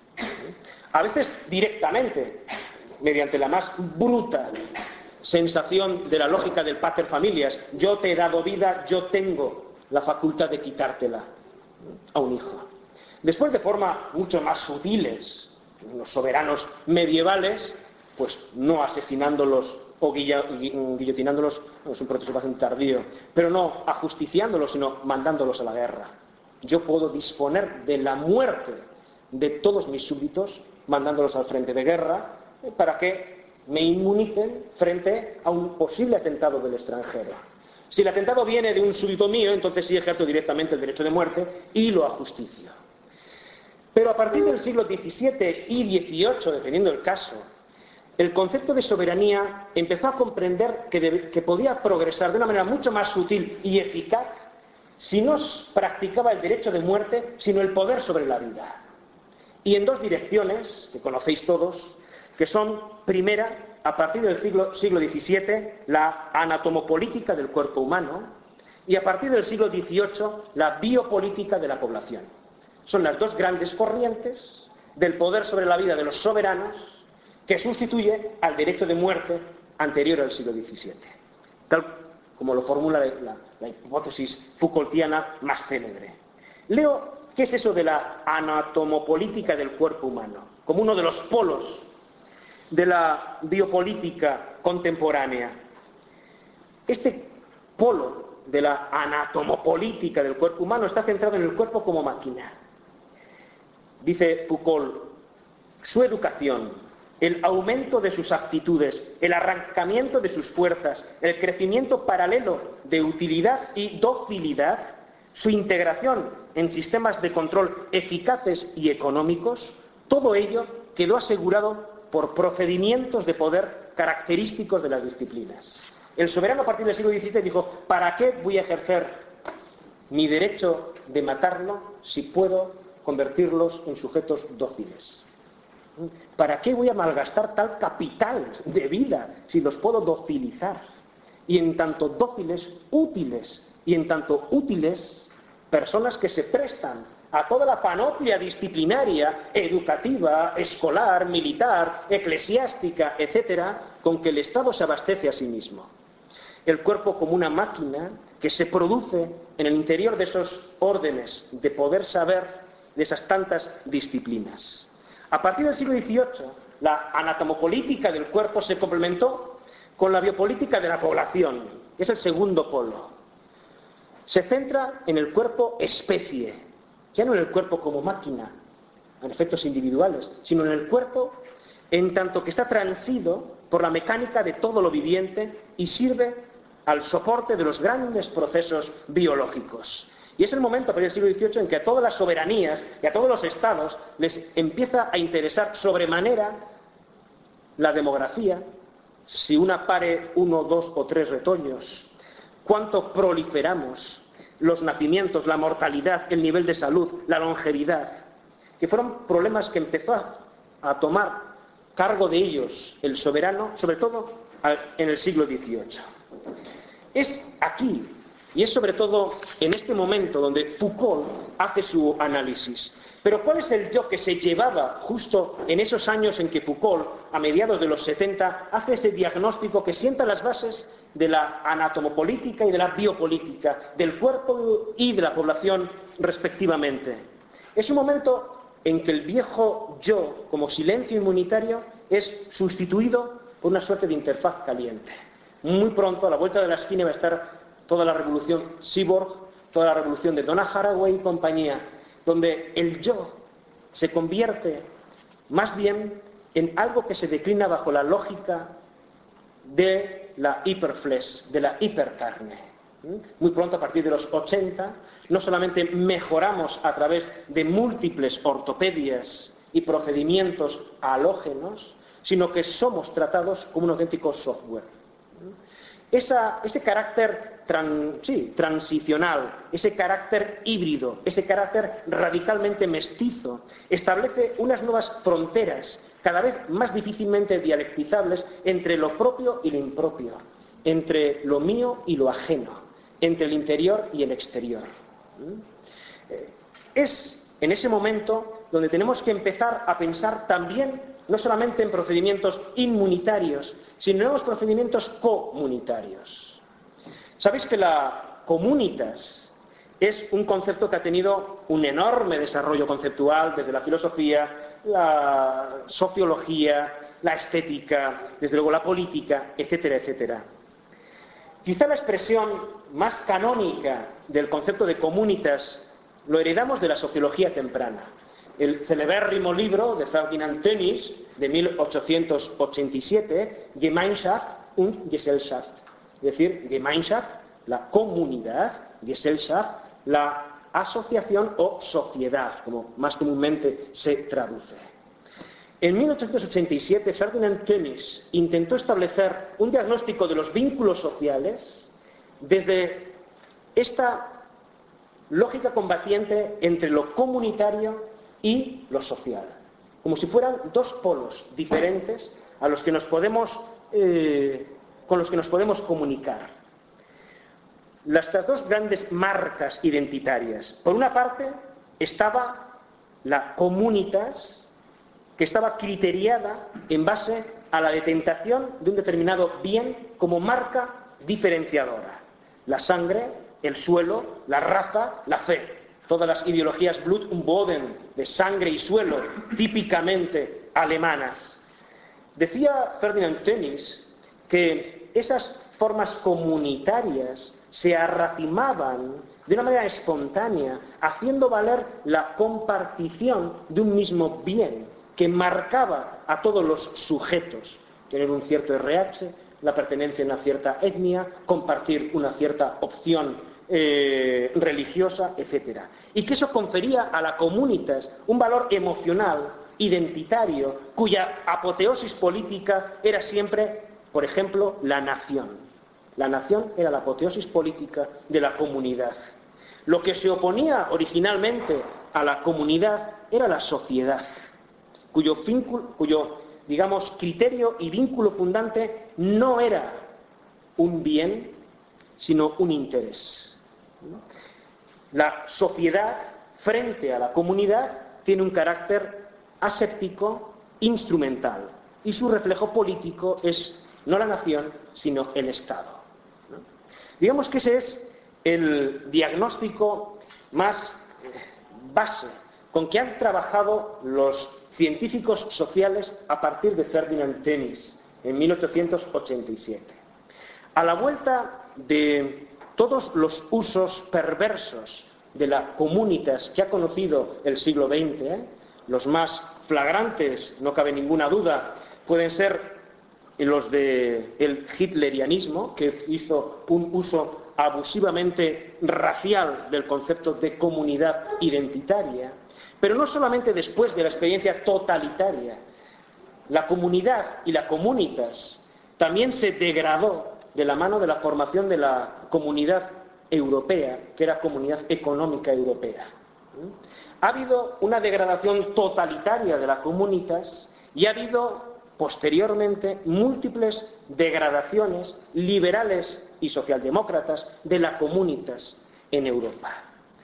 A veces directamente, mediante la más bruta sensación de la lógica del pater familias, yo te he dado vida, yo tengo la facultad de quitártela a un hijo. Después, de forma mucho más sutiles, los soberanos medievales, pues no asesinándolos o guillotinándolos, es un proceso bastante tardío, pero no ajusticiándolos, sino mandándolos a la guerra. Yo puedo disponer de la muerte de todos mis súbditos, mandándolos al frente de guerra, para que me inmunicen frente a un posible atentado del extranjero. Si el atentado viene de un súbdito mío, entonces sí ejerzo directamente el derecho de muerte y lo ajusticio. Pero a partir del siglo XVII y XVIII, dependiendo del caso, el concepto de soberanía empezó a comprender que podía progresar de una manera mucho más sutil y eficaz si no practicaba el derecho de muerte, sino el poder sobre la vida. Y en dos direcciones, que conocéis todos, que son, primera, a partir del siglo XVII, la anatomopolítica del cuerpo humano, y a partir del siglo XVIII, la biopolítica de la población. Son las dos grandes corrientes del poder sobre la vida de los soberanos que sustituye al derecho de muerte anterior al siglo XVII, tal como lo formula la hipótesis Foucaultiana más célebre. Leo qué es eso de la anatomopolítica del cuerpo humano, como uno de los polos de la biopolítica contemporánea. Este polo de la anatomopolítica del cuerpo humano está centrado en el cuerpo como máquina. Dice Foucault, su educación, el aumento de sus aptitudes, el arrancamiento de sus fuerzas, el crecimiento paralelo de utilidad y docilidad, su integración en sistemas de control eficaces y económicos, todo ello quedó asegurado por procedimientos de poder característicos de las disciplinas. El soberano a partir del siglo XVII dijo, ¿para qué voy a ejercer mi derecho de matarlo si puedo convertirlos en sujetos dóciles? ¿Para qué voy a malgastar tal capital de vida si los puedo docilizar? Y en tanto dóciles, útiles, y en tanto útiles, personas que se prestan a toda la panoplia disciplinaria, educativa, escolar, militar, eclesiástica, etcétera, con que el Estado se abastece a sí mismo. El cuerpo como una máquina que se produce en el interior de esos órdenes de poder saber de esas tantas disciplinas. A partir del siglo XVIII, la anatomopolítica del cuerpo se complementó con la biopolítica de la población, que es el segundo polo. Se centra en el cuerpo especie, ya no en el cuerpo como máquina, en efectos individuales, sino en el cuerpo en tanto que está transido por la mecánica de todo lo viviente y sirve al soporte de los grandes procesos biológicos. Y es el momento, a partir del siglo XVIII, en que a todas las soberanías y a todos los estados les empieza a interesar sobremanera la demografía, si una pare 1, 2 o 3 retoños, cuánto proliferamos, los nacimientos, la mortalidad, el nivel de salud, la longevidad, que fueron problemas que empezó a tomar cargo de ellos el soberano, sobre todo en el siglo XVIII. Es aquí, y es sobre todo en este momento donde Foucault hace su análisis. Pero ¿cuál es el yo que se llevaba justo en esos años en que Foucault, a mediados de los 70, hace ese diagnóstico que sienta las bases de la anatomopolítica y de la biopolítica, del cuerpo y de la población respectivamente? Es un momento en que el viejo yo, como silencio inmunitario, es sustituido por una suerte de interfaz caliente. Muy pronto, a la vuelta de la esquina, va a estar toda la revolución cyborg, toda la revolución de Donna Haraway y compañía, donde el yo se convierte más bien en algo que se declina bajo la lógica de la hiperflesh, de la hipercarne. Muy pronto, a partir de los 80, no solamente mejoramos a través de múltiples ortopedias y procedimientos halógenos, sino que somos tratados como un auténtico software. Ese carácter transicional, ese carácter híbrido, ese carácter radicalmente mestizo, establece unas nuevas fronteras cada vez más difícilmente dialectizables entre lo propio y lo impropio, entre lo mío y lo ajeno, entre el interior y el exterior. Es en ese momento donde tenemos que empezar a pensar también no solamente en procedimientos inmunitarios, sino en nuevos procedimientos comunitarios. Sabéis que la comunitas es un concepto que ha tenido un enorme desarrollo conceptual desde la filosofía, la sociología, la estética, desde luego la política, etcétera, etcétera. Quizá la expresión más canónica del concepto de comunitas lo heredamos de la sociología temprana. El celebérrimo libro de Ferdinand Tönnies, de 1887, Gemeinschaft und Gesellschaft, es decir, Gemeinschaft, la comunidad, Gesellschaft, la asociación o sociedad, como más comúnmente se traduce. En 1887, Ferdinand Tönnies intentó establecer un diagnóstico de los vínculos sociales desde esta lógica combatiente entre lo comunitario y lo social, como si fueran dos polos diferentes a los que con los que nos podemos comunicar. Estas dos grandes marcas identitarias. Por una parte estaba la comunitas, que estaba criteriada en base a la detectación de un determinado bien como marca diferenciadora. La sangre, el suelo, la raza, la fe. Todas las ideologías Blut und Boden, de sangre y suelo, típicamente alemanas. Decía Ferdinand Tönnies que esas formas comunitarias se arracimaban de una manera espontánea, haciendo valer la compartición de un mismo bien que marcaba a todos los sujetos, tener un cierto RH, la pertenencia a una cierta etnia, compartir una cierta opción religiosa, etc. Y que eso confería a la comunitas un valor emocional, identitario, cuya apoteosis política era siempre, por ejemplo, la nación. La nación era la apoteosis política de la comunidad. Lo que se oponía originalmente a la comunidad era la sociedad, cuyo digamos, criterio y vínculo fundante no era un bien, sino un interés. La sociedad, frente a la comunidad, tiene un carácter aséptico, instrumental, y su reflejo político es no la nación, sino el Estado. Digamos que ese es el diagnóstico más base con que han trabajado los científicos sociales a partir de Ferdinand Tönnies en 1887. A la vuelta de todos los usos perversos de la communitas que ha conocido el siglo XX, los más flagrantes, no cabe ninguna duda, pueden ser los del hitlerianismo, que hizo un uso abusivamente racial del concepto de comunidad identitaria, pero no solamente después de la experiencia totalitaria. La comunidad y la comunitas también se degradó de la mano de la formación de la comunidad europea, que era Comunidad Económica Europea. Ha habido una degradación totalitaria de la comunitas y ha habido posteriormente múltiples degradaciones liberales y socialdemócratas de la comunitas en Europa.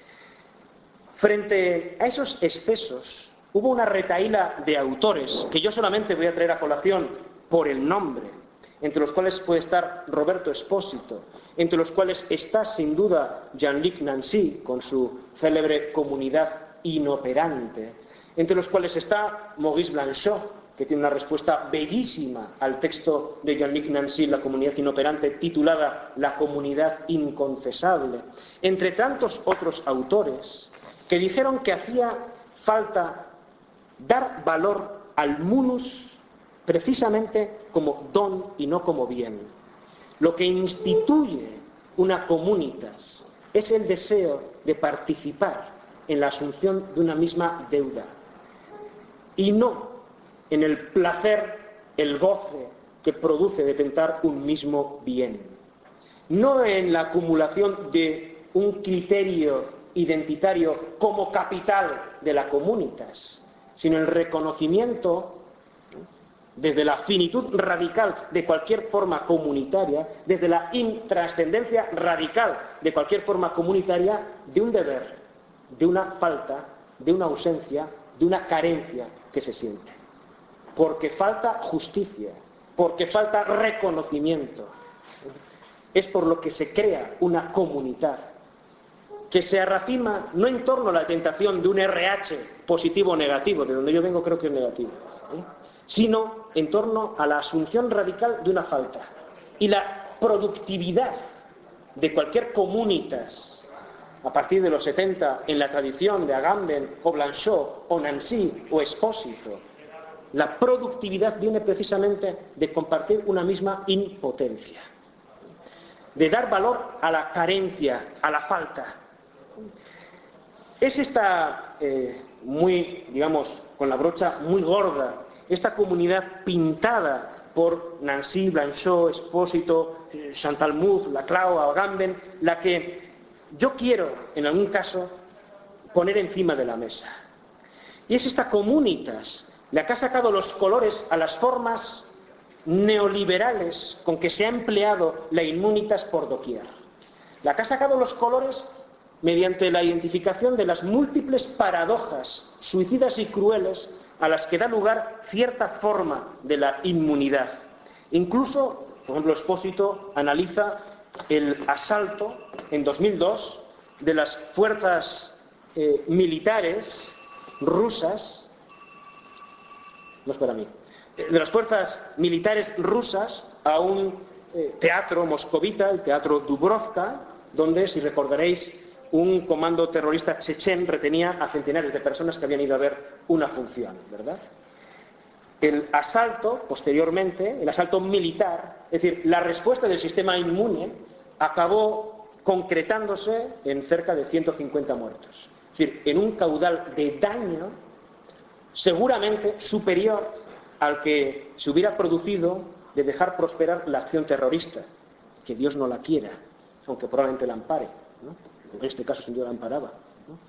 Frente a esos excesos hubo una retahíla de autores que yo solamente voy a traer a colación por el nombre, entre los cuales puede estar Roberto Espósito, entre los cuales está sin duda Jean-Luc Nancy con su célebre Comunidad Inoperante, entre los cuales está Maurice Blanchot, que tiene una respuesta bellísima al texto de Jean-Luc Nancy, La Comunidad Inoperante, titulada La Comunidad Inconfesable, entre tantos otros autores que dijeron que hacía falta dar valor al munus precisamente como don y no como bien. Lo que instituye una comunitas es el deseo de participar en la asunción de una misma deuda y no en el placer, el goce que produce detentar un mismo bien. No en la acumulación de un criterio identitario como capital de la comunitas, sino el reconocimiento desde la finitud radical de cualquier forma comunitaria, desde la intrascendencia radical de cualquier forma comunitaria, de un deber, de una falta, de una ausencia, de una carencia que se siente. Porque falta justicia, porque falta reconocimiento. Es por lo que se crea una comunidad que se arracima no en torno a la tentación de un RH positivo o negativo, de donde yo vengo creo que es negativo, sino en torno a la asunción radical de una falta. Y la productividad de cualquier comunitas, a partir de los 70, en la tradición de Agamben, o Blanchot, o Nancy, o Espósito, la productividad viene precisamente de compartir una misma impotencia, de dar valor a la carencia, a la falta. Es esta, con la brocha muy gorda, esta comunidad pintada por Nancy, Blanchot, Espósito, Chantal Mouffe, Laclau, Agamben, la que yo quiero, en algún caso, poner encima de la mesa. Y es esta comunitas la que ha sacado los colores a las formas neoliberales con que se ha empleado la inmunitas por doquier. La que ha sacado los colores mediante la identificación de las múltiples paradojas suicidas y crueles a las que da lugar cierta forma de la inmunidad. Incluso, por ejemplo, Espósito analiza el asalto en 2002 de las fuerzas militares rusas, de las fuerzas militares rusas a un teatro moscovita, el teatro Dubrovka, donde, si recordaréis, un comando terrorista chechén retenía a centenares de personas que habían ido a ver una función, ¿verdad? El asalto, posteriormente, el asalto militar, es decir, la respuesta del sistema inmune, acabó concretándose en cerca de 150 muertos. Es decir, en un caudal de daño seguramente superior al que se hubiera producido de dejar prosperar la acción terrorista, que Dios no la quiera, aunque probablemente la ampare, ¿no? En este caso sin duda la amparaba, ¿no?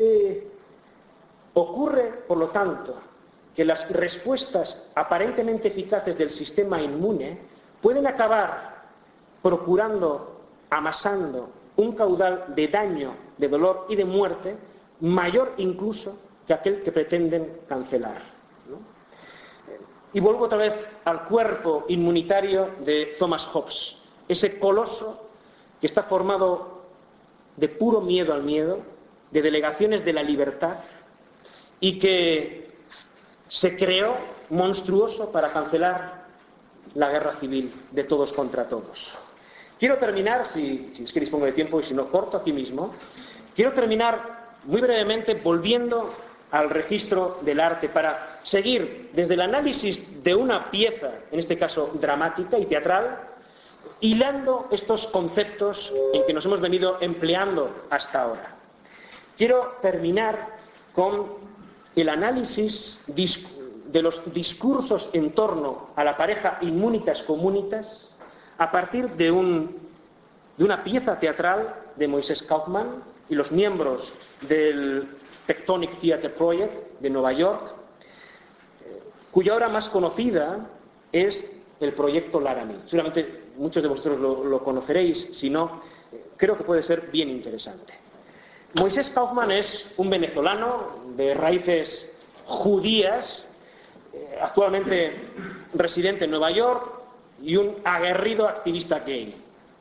Ocurre, por lo tanto, que las respuestas aparentemente eficaces del sistema inmune pueden acabar procurando, amasando un caudal de daño, de dolor y de muerte mayor incluso que aquel que pretenden cancelar, ¿no? Y vuelvo otra vez al cuerpo inmunitario de Thomas Hobbes, ese coloso que está formado de puro miedo al miedo, de delegaciones de la libertad, y que se creó monstruoso para cancelar la guerra civil de todos contra todos. Quiero terminar, si es que dispongo de tiempo y si no corto aquí mismo, quiero terminar muy brevemente volviendo al registro del arte para seguir desde el análisis de una pieza, en este caso dramática y teatral, hilando estos conceptos en que nos hemos venido empleando hasta ahora. Quiero terminar con el análisis de los discursos en torno a la pareja inmunitas comunitas a partir de una pieza teatral de Moisés Kaufman y los miembros del Tectonic Theatre Project de Nueva York, cuya obra más conocida es el proyecto Laramie. Seguramente muchos de vosotros lo conoceréis, si no, creo que puede ser bien interesante. Moisés Kaufman es un venezolano de raíces judías, actualmente residente en Nueva York y un aguerrido activista gay.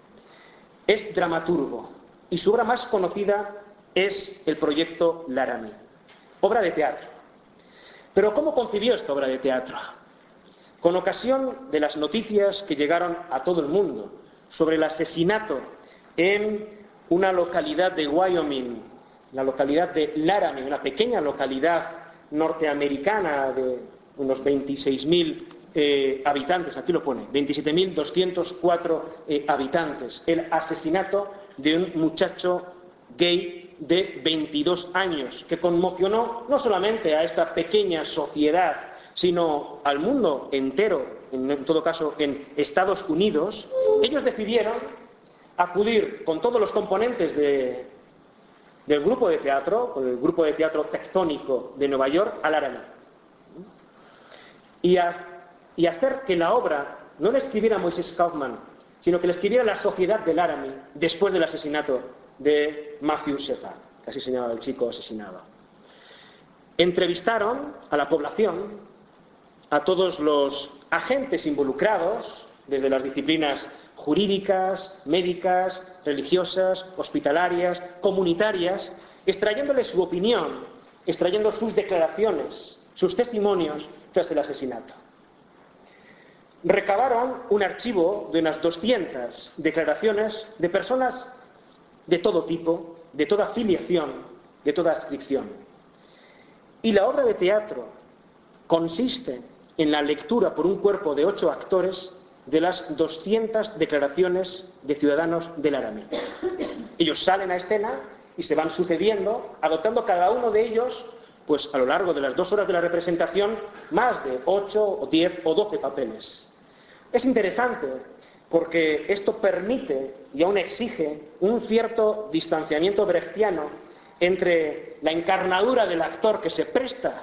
Es dramaturgo y su obra más conocida es el proyecto Laramie, obra de teatro. Pero ¿cómo concibió esta obra de teatro? Con ocasión de las noticias que llegaron a todo el mundo sobre el asesinato en una localidad de Wyoming, la localidad de Laramie, una pequeña localidad norteamericana de unos 26.000 habitantes, aquí lo pone, 27.204 habitantes, el asesinato de un muchacho gay de 22 años, que conmocionó no solamente a esta pequeña sociedad, sino al mundo entero, en todo caso en Estados Unidos. Ellos decidieron acudir con todos los componentes del grupo de teatro, el grupo de teatro tectónico de Nueva York, a Laramie. Y hacer que la obra no la escribiera Moisés Kaufman, sino que la escribiera la sociedad de Laramie después del asesinato de Matthew Shepard, que así se llamaba el chico asesinado. Entrevistaron a la población, a todos los agentes involucrados, desde las disciplinas jurídicas, médicas, religiosas, hospitalarias, comunitarias, extrayéndoles su opinión, extrayendo sus declaraciones, sus testimonios tras el asesinato. Recabaron un archivo de unas 200 declaraciones de personas de todo tipo, de toda filiación, de toda adscripción. Y la obra de teatro consiste en la lectura por un cuerpo de 8 actores de las 200 declaraciones de ciudadanos de Laramie. Ellos salen a escena y se van sucediendo, adoptando cada uno de ellos, pues a lo largo de las 2 horas de la representación, más de 8 o 10 o 12 papeles. Es interesante porque esto permite y aún exige un cierto distanciamiento brechtiano entre la encarnadura del actor que se presta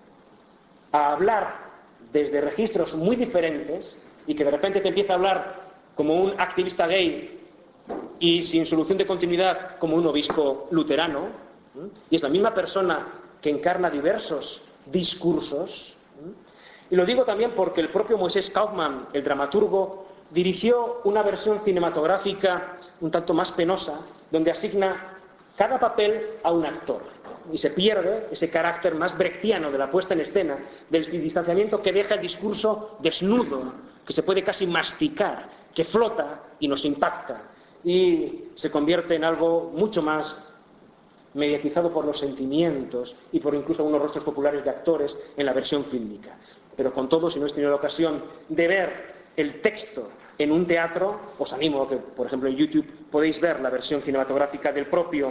a hablar desde registros muy diferentes y que de repente te empieza a hablar como un activista gay y sin solución de continuidad como un obispo luterano, y es la misma persona que encarna diversos discursos. Y lo digo también porque el propio Moisés Kaufman, el dramaturgo, dirigió una versión cinematográfica un tanto más penosa, donde asigna cada papel a un actor. Y se pierde ese carácter más brechtiano de la puesta en escena, del distanciamiento que deja el discurso desnudo, que se puede casi masticar, que flota y nos impacta. Y se convierte en algo mucho más mediatizado por los sentimientos y por incluso algunos rostros populares de actores en la versión fílmica. Pero con todo, si no habéis tenido la ocasión de ver el texto en un teatro, os animo a que, por ejemplo, en YouTube podéis ver la versión cinematográfica del propio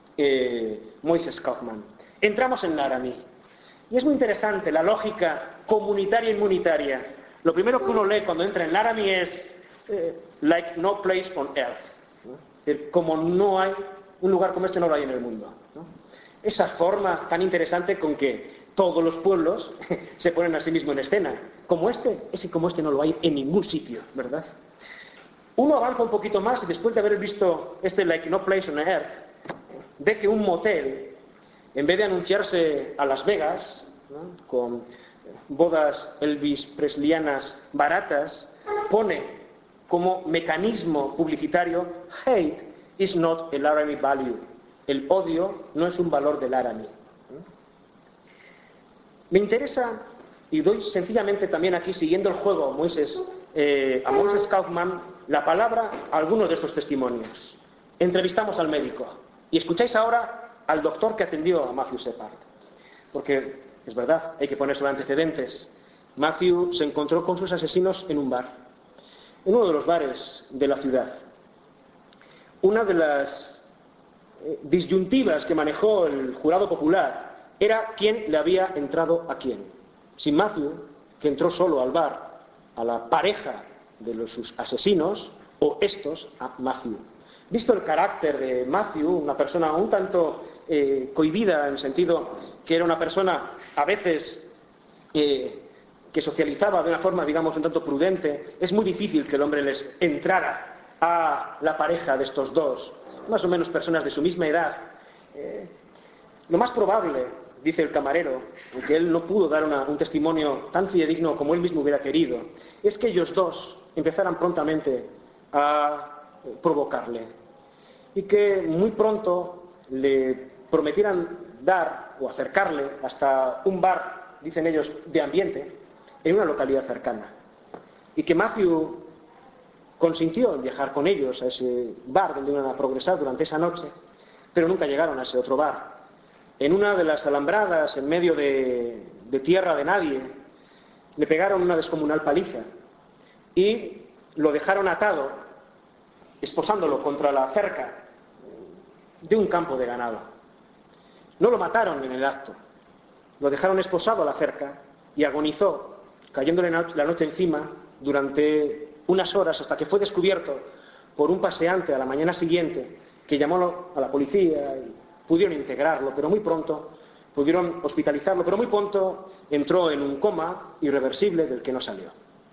Moisés Kaufman. Entramos en Laramie. Y es muy interesante la lógica comunitaria e inmunitaria. Lo primero que uno lee cuando entra en Laramie es like no place on earth. ¿No? Es decir, como no hay un lugar como este, no lo hay en el mundo, ¿no? Esa forma tan interesante con que todos los pueblos se ponen a sí mismos en escena. Como este, ese como este no lo hay en ningún sitio, ¿verdad? Uno avanza un poquito más y después de haber visto este like no place on earth, ve que un motel, en vez de anunciarse a Las Vegas, ¿no?, con bodas Elvis Presleyanas baratas, pone como mecanismo publicitario hate is not a Laramie value. El odio no es un valor de Laramie. Me interesa, y doy sencillamente también aquí, siguiendo el juego a Moises Kaufman, la palabra a algunos de estos testimonios. Entrevistamos al médico y escucháis ahora al doctor que atendió a Matthew Shepard. Porque, es verdad, hay que poner sobre antecedentes. Matthew se encontró con sus asesinos en un bar, en uno de los bares de la ciudad. Una de las disyuntivas que manejó el jurado popular era quién le había entrado a quién. Si Matthew, que entró solo al bar, a la pareja de sus asesinos, o estos a Matthew. Visto el carácter de Matthew, una persona un tanto cohibida, en el sentido que era una persona a veces que socializaba de una forma, digamos, un tanto prudente, es muy difícil que el hombre les entrara a la pareja de estos dos, más o menos personas de su misma edad. Lo más probable, dice el camarero, aunque él no pudo dar un testimonio tan fidedigno como él mismo hubiera querido, es que ellos dos empezaran prontamente a provocarle y que muy pronto le prometieran dar o acercarle hasta un bar, dicen ellos, de ambiente en una localidad cercana, y que Matthew consintió en viajar con ellos a ese bar donde iban a progresar durante esa noche, pero nunca llegaron a ese otro bar. En una de las alambradas, en medio de tierra de nadie, le pegaron una descomunal paliza y lo dejaron atado, esposándolo contra la cerca de un campo de ganado. No lo mataron en el acto, lo dejaron esposado a la cerca y agonizó, cayéndole la noche encima durante unas horas, hasta que fue descubierto por un paseante a la mañana siguiente, que llamó a la policía y pudieron integrarlo, pero muy pronto pudieron hospitalizarlo, pero muy pronto entró en un coma irreversible del que no salió.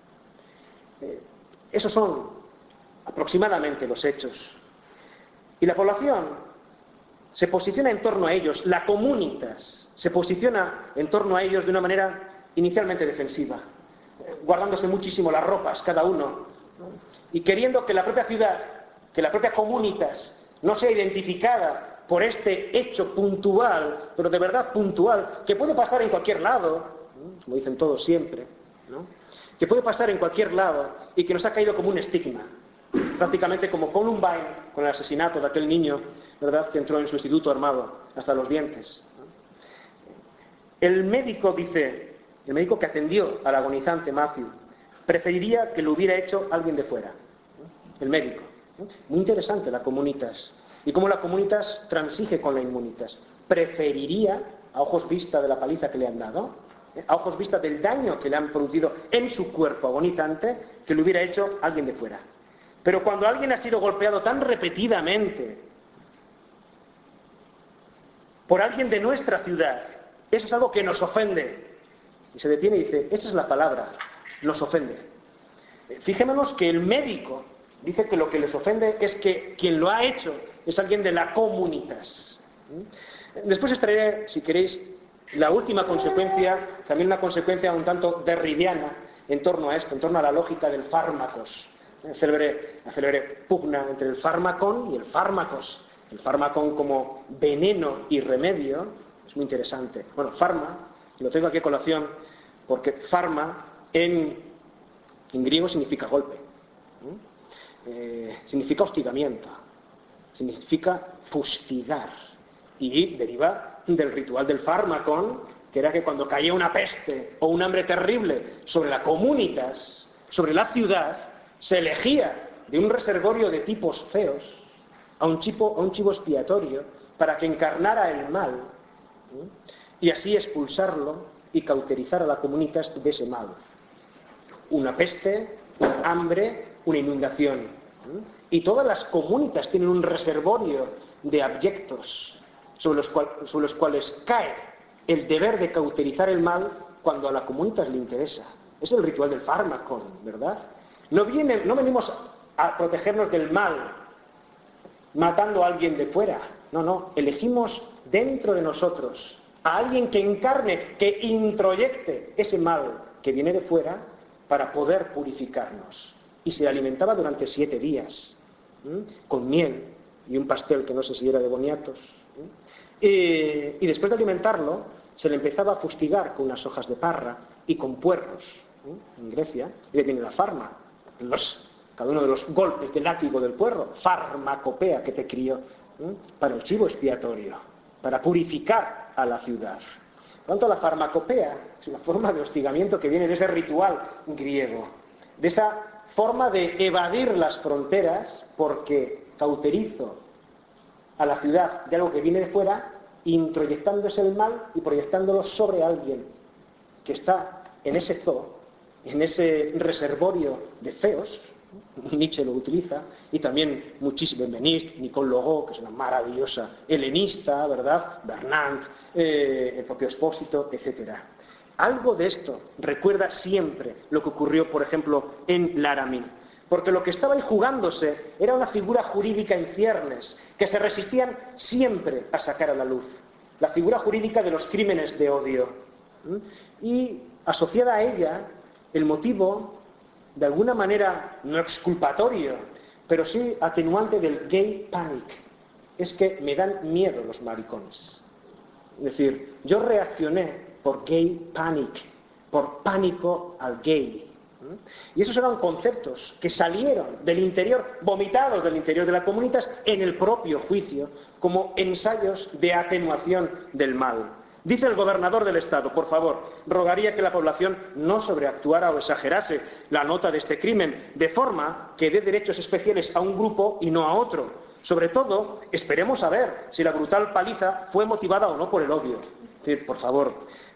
Esos son aproximadamente los hechos. Y la población se posiciona en torno a ellos, la comunitas se posiciona en torno a ellos de una manera inicialmente defensiva, guardándose muchísimo las ropas cada uno, ¿no? Y queriendo que la propia ciudad, que la propia comunitas no sea identificada por este hecho puntual, pero de verdad puntual, que puede pasar en cualquier lado, ¿no? Como dicen todos siempre, ¿no? Que puede pasar en cualquier lado y que nos ha caído como un estigma, prácticamente como Columbine con el asesinato de aquel niño, ¿verdad?, que entró en su instituto armado hasta los dientes, ¿no? El médico dice, el médico que atendió al agonizante Matthew, preferiría que lo hubiera hecho alguien de fuera, ¿no? El médico, ¿no? Muy interesante la comunitas, y cómo la comunitas transige con la inmunitas. Preferiría, a ojos vista de la paliza que le han dado, a ojos vista del daño que le han producido en su cuerpo agonizante, que lo hubiera hecho alguien de fuera. Pero cuando alguien ha sido golpeado tan repetidamente por alguien de nuestra ciudad, eso es algo que nos ofende. Y se detiene y dice, esa es la palabra, nos ofende. Fijémonos que el médico dice que lo que les ofende es que quien lo ha hecho es alguien de la comunitas. Después extraeré, si queréis, la última consecuencia, también una consecuencia un tanto derridiana en torno a esto, en torno a la lógica del fármacos. La célebre pugna entre el fármacon y el fármacos. El fármacon como veneno y remedio es muy interesante. Bueno, farma, lo tengo aquí a colación, porque farma en griego significa golpe, significa hostigamiento, significa fustigar, y deriva del ritual del fármacon, que era que cuando caía una peste o un hambre terrible sobre la comunitas, sobre la ciudad, se elegía de un reservorio de tipos feos a un chivo expiatorio para que encarnara el mal, y así expulsarlo y cauterizar a la comunitas de ese mal. Una peste, un hambre, una inundación. Y todas las comunitas tienen un reservorio de abyectos sobre los cuales cae el deber de cauterizar el mal cuando a la comunitas le interesa. Es el ritual del fármaco, ¿verdad? No venimos a protegernos del mal matando a alguien de fuera. No, elegimos dentro de nosotros a alguien que encarne, que introyecte ese mal que viene de fuera para poder purificarnos. Y se alimentaba durante 7 días, con miel, y un pastel que no sé si era de boniatos. Y después de alimentarlo, se le empezaba a fustigar con unas hojas de parra y con puerros. En Grecia, y tiene la farma, cada uno de los golpes de látigo del puerro, farmacopea que te crió, para el chivo expiatorio, para purificar a la ciudad. Por tanto, la farmacopea es una forma de hostigamiento que viene de ese ritual griego, de esa forma de evadir las fronteras porque cauterizo a la ciudad de algo que viene de fuera, introyectándose el mal y proyectándolo sobre alguien que está en ese zoo, en ese reservorio de feos. Nietzsche lo utiliza, y también muchísimo Benveniste, Nicole Logo, que es una maravillosa helenista, ¿verdad? Bernard, el propio Expósito, etc. Algo de esto recuerda siempre lo que ocurrió, por ejemplo, en Laramie, porque lo que estaba ahí jugándose era una figura jurídica en ciernes, que se resistían siempre a sacar a la luz, la figura jurídica de los crímenes de odio. Y asociada a ella, el motivo, de alguna manera no exculpatorio, pero sí atenuante del gay panic, es que me dan miedo los maricones. Es decir, yo reaccioné por gay panic, por pánico al gay. Y esos eran conceptos que salieron del interior, vomitados del interior de la comunitas, en el propio juicio, como ensayos de atenuación del mal. Dice el gobernador del Estado, por favor, rogaría que la población no sobreactuara o exagerase la nota de este crimen, de forma que dé derechos especiales a un grupo y no a otro. Sobre todo, esperemos a ver si la brutal paliza fue motivada o no por el odio. Es decir, por favor.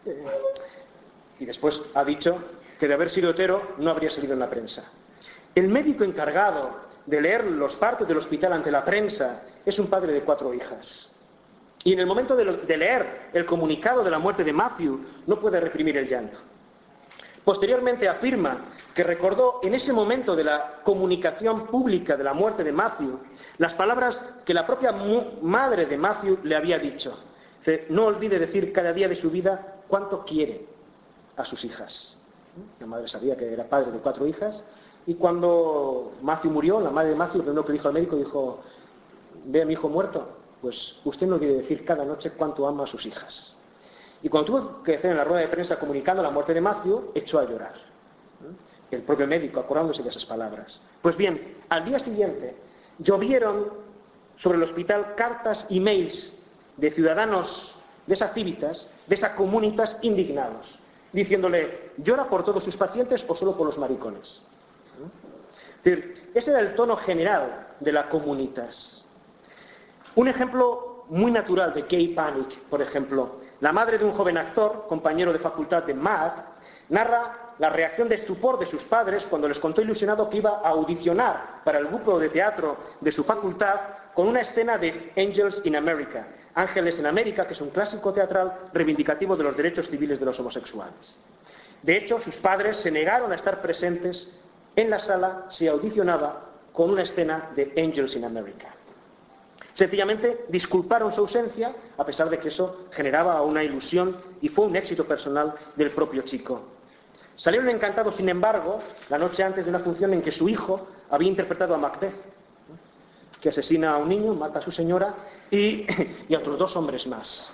Y después ha dicho que de haber sido hetero no habría salido en la prensa. El médico encargado de leer los partos del hospital ante la prensa es un padre de 4 hijas. Y en el momento de leer el comunicado de la muerte de Matthew, no puede reprimir el llanto. Posteriormente afirma que recordó en ese momento de la comunicación pública de la muerte de Matthew las palabras que la propia madre de Matthew le había dicho. Dice, no olvide decir cada día de su vida cuánto quiere a sus hijas. La madre sabía que era padre de 4 hijas, y cuando Matthew murió, la madre de Matthew, lo primero que dijo al médico, dijo, ve a mi hijo muerto, pues usted no quiere decir cada noche cuánto ama a sus hijas. Y cuando tuvo que hacer en la rueda de prensa comunicando la muerte de Matthew, echó a llorar. El propio médico acordándose de esas palabras. Pues bien, al día siguiente llovieron sobre el hospital cartas y mails de ciudadanos de esa Civitas, de esa comunitas, indignados, diciéndole, ¿llora por todos sus pacientes o solo por los maricones? Es decir, ese era el tono general de la comunitas. Un ejemplo muy natural de gay panic, por ejemplo, la madre de un joven actor, compañero de facultad de MAD, narra la reacción de estupor de sus padres cuando les contó ilusionado que iba a audicionar para el grupo de teatro de su facultad con una escena de Angels in America, Ángeles en América, que es un clásico teatral reivindicativo de los derechos civiles de los homosexuales. De hecho, sus padres se negaron a estar presentes en la sala si audicionaba con una escena de Angels in America. Sencillamente disculparon su ausencia, a pesar de que eso generaba una ilusión y fue un éxito personal del propio chico. Salieron encantados, sin embargo, la noche antes de una función en que su hijo había interpretado a Macbeth, que asesina a un niño, mata a su señora y a otros 2 hombres más.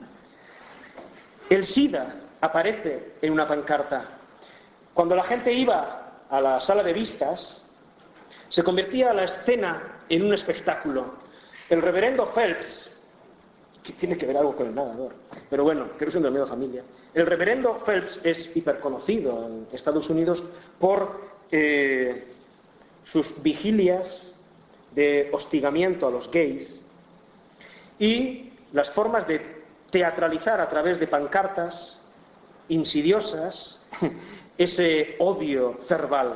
El SIDA aparece en una pancarta. Cuando la gente iba a la sala de vistas, se convertía la escena en un espectáculo. El reverendo Phelps, que tiene que ver algo con el nadador, pero bueno, creo que es un de la misma familia. El reverendo Phelps es hiperconocido en Estados Unidos por sus vigilias de hostigamiento a los gays y las formas de teatralizar a través de pancartas insidiosas ese odio verbal.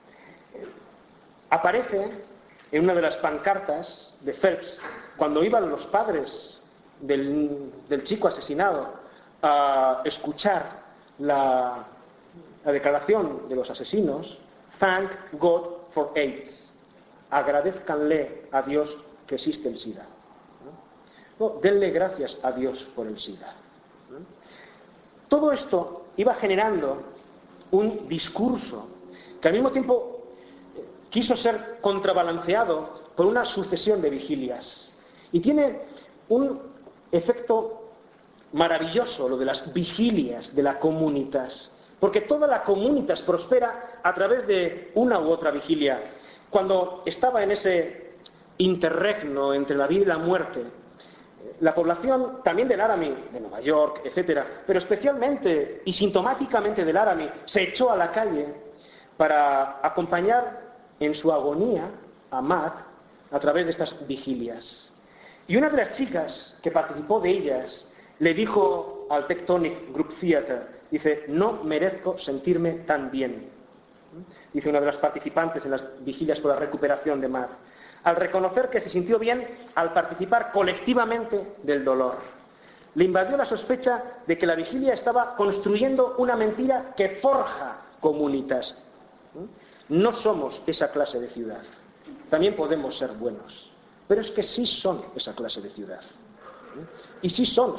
Aparece en una de las pancartas de Phelps, cuando iban los padres del chico asesinado a escuchar la declaración de los asesinos, Thank God for AIDS. Agradézcanle a Dios que existe el SIDA. No, denle gracias a Dios por el SIDA. Todo esto iba generando un discurso que al mismo tiempo quiso ser contrabalanceado por una sucesión de vigilias. Y tiene un efecto maravilloso lo de las vigilias de la comunitas, porque toda la comunitas prospera a través de una u otra vigilia. Cuando estaba en ese interregno entre la vida y la muerte, la población también del Laramie, de Nueva York, etcétera, pero especialmente y sintomáticamente del Laramie, se echó a la calle para acompañar en su agonía a Matt a través de estas vigilias. Y una de las chicas que participó de ellas le dijo al Tectonic Group Theatre, dice, no merezco sentirme tan bien. Dice una de las participantes en las vigilias por la recuperación de Matt, al reconocer que se sintió bien al participar colectivamente del dolor. Le invadió la sospecha de que la vigilia estaba construyendo una mentira que forja comunitas. No somos esa clase de ciudad. También podemos ser buenos. Pero es que sí son esa clase de ciudad. Y sí son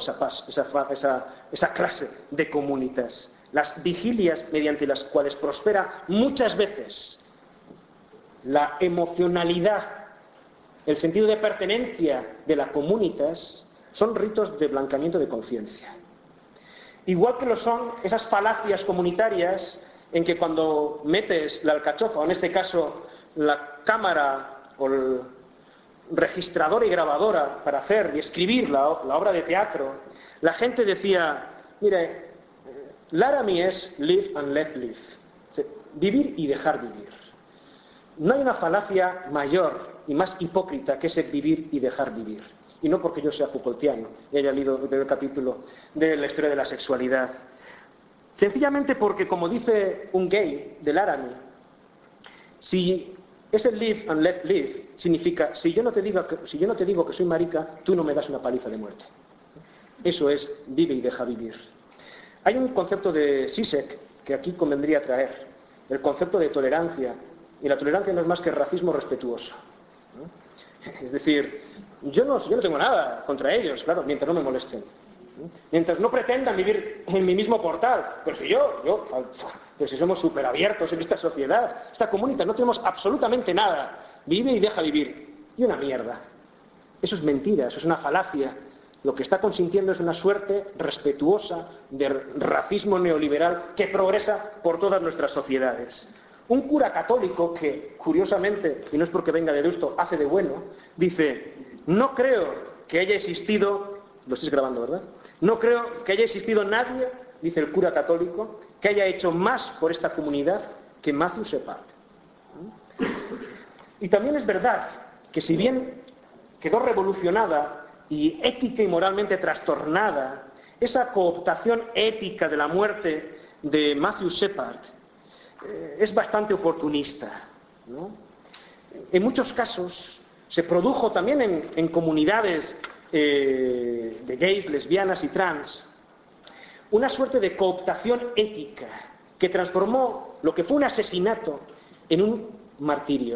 esa clase de comunitas. Las vigilias mediante las cuales prospera muchas veces la emocionalidad, el sentido de pertenencia de la comunitas, son ritos de blanqueamiento de conciencia. Igual que lo son esas falacias comunitarias en que cuando metes la alcachofa, o en este caso la cámara o el registrador y grabadora para hacer y escribir la obra de teatro, la gente decía, mire, Laramie es live and let live, vivir y dejar vivir. No hay una falacia mayor y más hipócrita que ese vivir y dejar vivir. Y no porque yo sea Foucaultiano y haya leído el capítulo de la historia de la sexualidad. Sencillamente porque, como dice un gay de Laramie, si ese live and let live significa, si yo no te digo que soy marica, tú no me das una paliza de muerte. Eso es vive y deja vivir. Hay un concepto de Zizek que aquí convendría traer, el concepto de tolerancia, y la tolerancia no es más que racismo respetuoso. Es decir, yo no tengo nada contra ellos, claro, mientras no me molesten. Mientras no pretendan vivir en mi mismo portal. Pero si somos súper abiertos en esta sociedad, esta comunidad, no tenemos absolutamente nada. Vive y deja vivir. Y una mierda. Eso es mentira, eso es una falacia. Lo que está consintiendo es una suerte respetuosa de racismo neoliberal que progresa por todas nuestras sociedades. Un cura católico que, curiosamente, y no es porque venga de Deusto, hace de bueno, dice, no creo que haya existido, lo estáis grabando, ¿verdad? No creo que haya existido nadie, dice el cura católico, que haya hecho más por esta comunidad que Matthew Shepard. Y también es verdad que si bien quedó revolucionada y ética y moralmente trastornada esa cooptación ética de la muerte de Matthew Shepard, es bastante oportunista, ¿no? En muchos casos se produjo también en comunidades de gays, lesbianas y trans una suerte de cooptación ética que transformó lo que fue un asesinato en un martirio.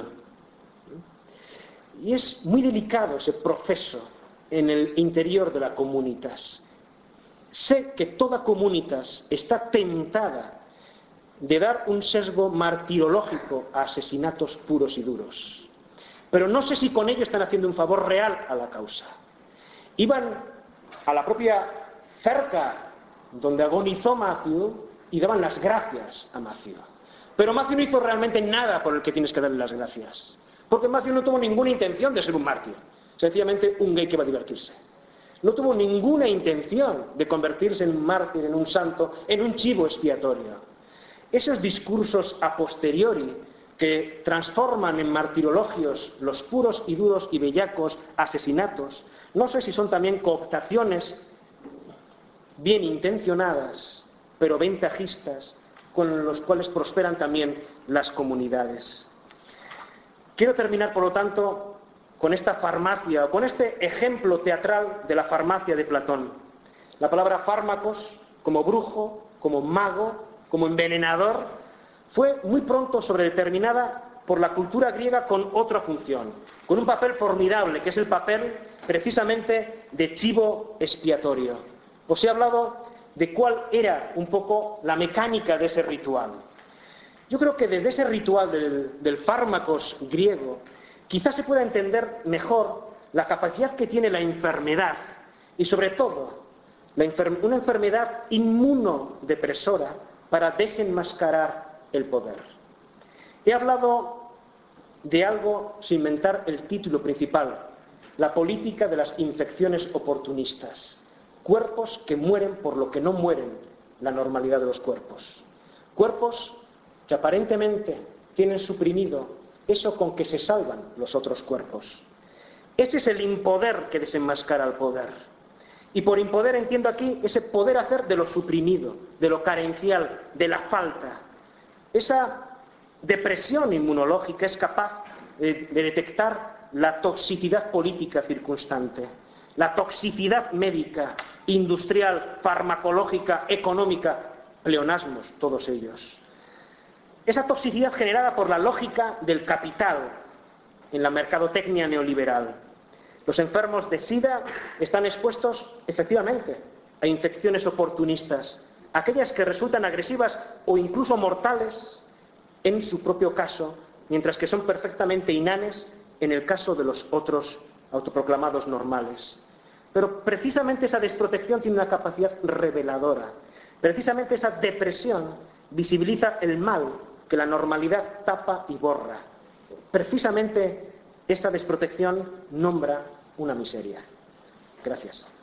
Y es muy delicado ese proceso en el interior de la comunitas. Sé que toda comunitas está tentada de dar un sesgo martirológico a asesinatos puros y duros. Pero no sé si con ello están haciendo un favor real a la causa. Iban a la propia cerca donde agonizó Matthew y daban las gracias a Matthew. Pero Matthew no hizo realmente nada por el que tienes que darle las gracias. Porque Matthew no tuvo ninguna intención de ser un mártir. Sencillamente un gay que va a divertirse. No tuvo ninguna intención de convertirse en un mártir, en un santo, en un chivo expiatorio. Esos discursos a posteriori que transforman en martirologios los puros y duros y bellacos asesinatos, no sé si son también cooptaciones bien intencionadas, pero ventajistas, con los cuales prosperan también las comunidades. Quiero terminar, por lo tanto, con esta farmacia, o con este ejemplo teatral de la farmacia de Platón. La palabra fármacos, como brujo, como mago, como envenenador, fue muy pronto sobredeterminada por la cultura griega con otra función, con un papel formidable, que es el papel precisamente de chivo expiatorio. Os he hablado de cuál era un poco la mecánica de ese ritual. Yo creo que desde ese ritual del fármacos griego quizás se pueda entender mejor la capacidad que tiene la enfermedad y, sobre todo, una enfermedad inmunodepresora para desenmascarar el poder. He hablado de algo sin inventar el título principal: la política de las infecciones oportunistas. Cuerpos que mueren por lo que no mueren la normalidad de los cuerpos. Cuerpos que aparentemente tienen suprimido eso con que se salvan los otros cuerpos. Ese es el impoder que desenmascara el poder. Y por impoder entiendo aquí ese poder hacer de lo suprimido, de lo carencial, de la falta. Esa depresión inmunológica es capaz de detectar la toxicidad política circunstante, la toxicidad médica, industrial, farmacológica, económica, pleonasmos, todos ellos. Esa toxicidad generada por la lógica del capital en la mercadotecnia neoliberal. Los enfermos de SIDA están expuestos, efectivamente, a infecciones oportunistas, aquellas que resultan agresivas o incluso mortales en su propio caso, mientras que son perfectamente inanes en el caso de los otros autoproclamados normales. Pero precisamente esa desprotección tiene una capacidad reveladora. Precisamente esa depresión visibiliza el mal que la normalidad tapa y borra. Precisamente esa desprotección nombra una miseria. Gracias.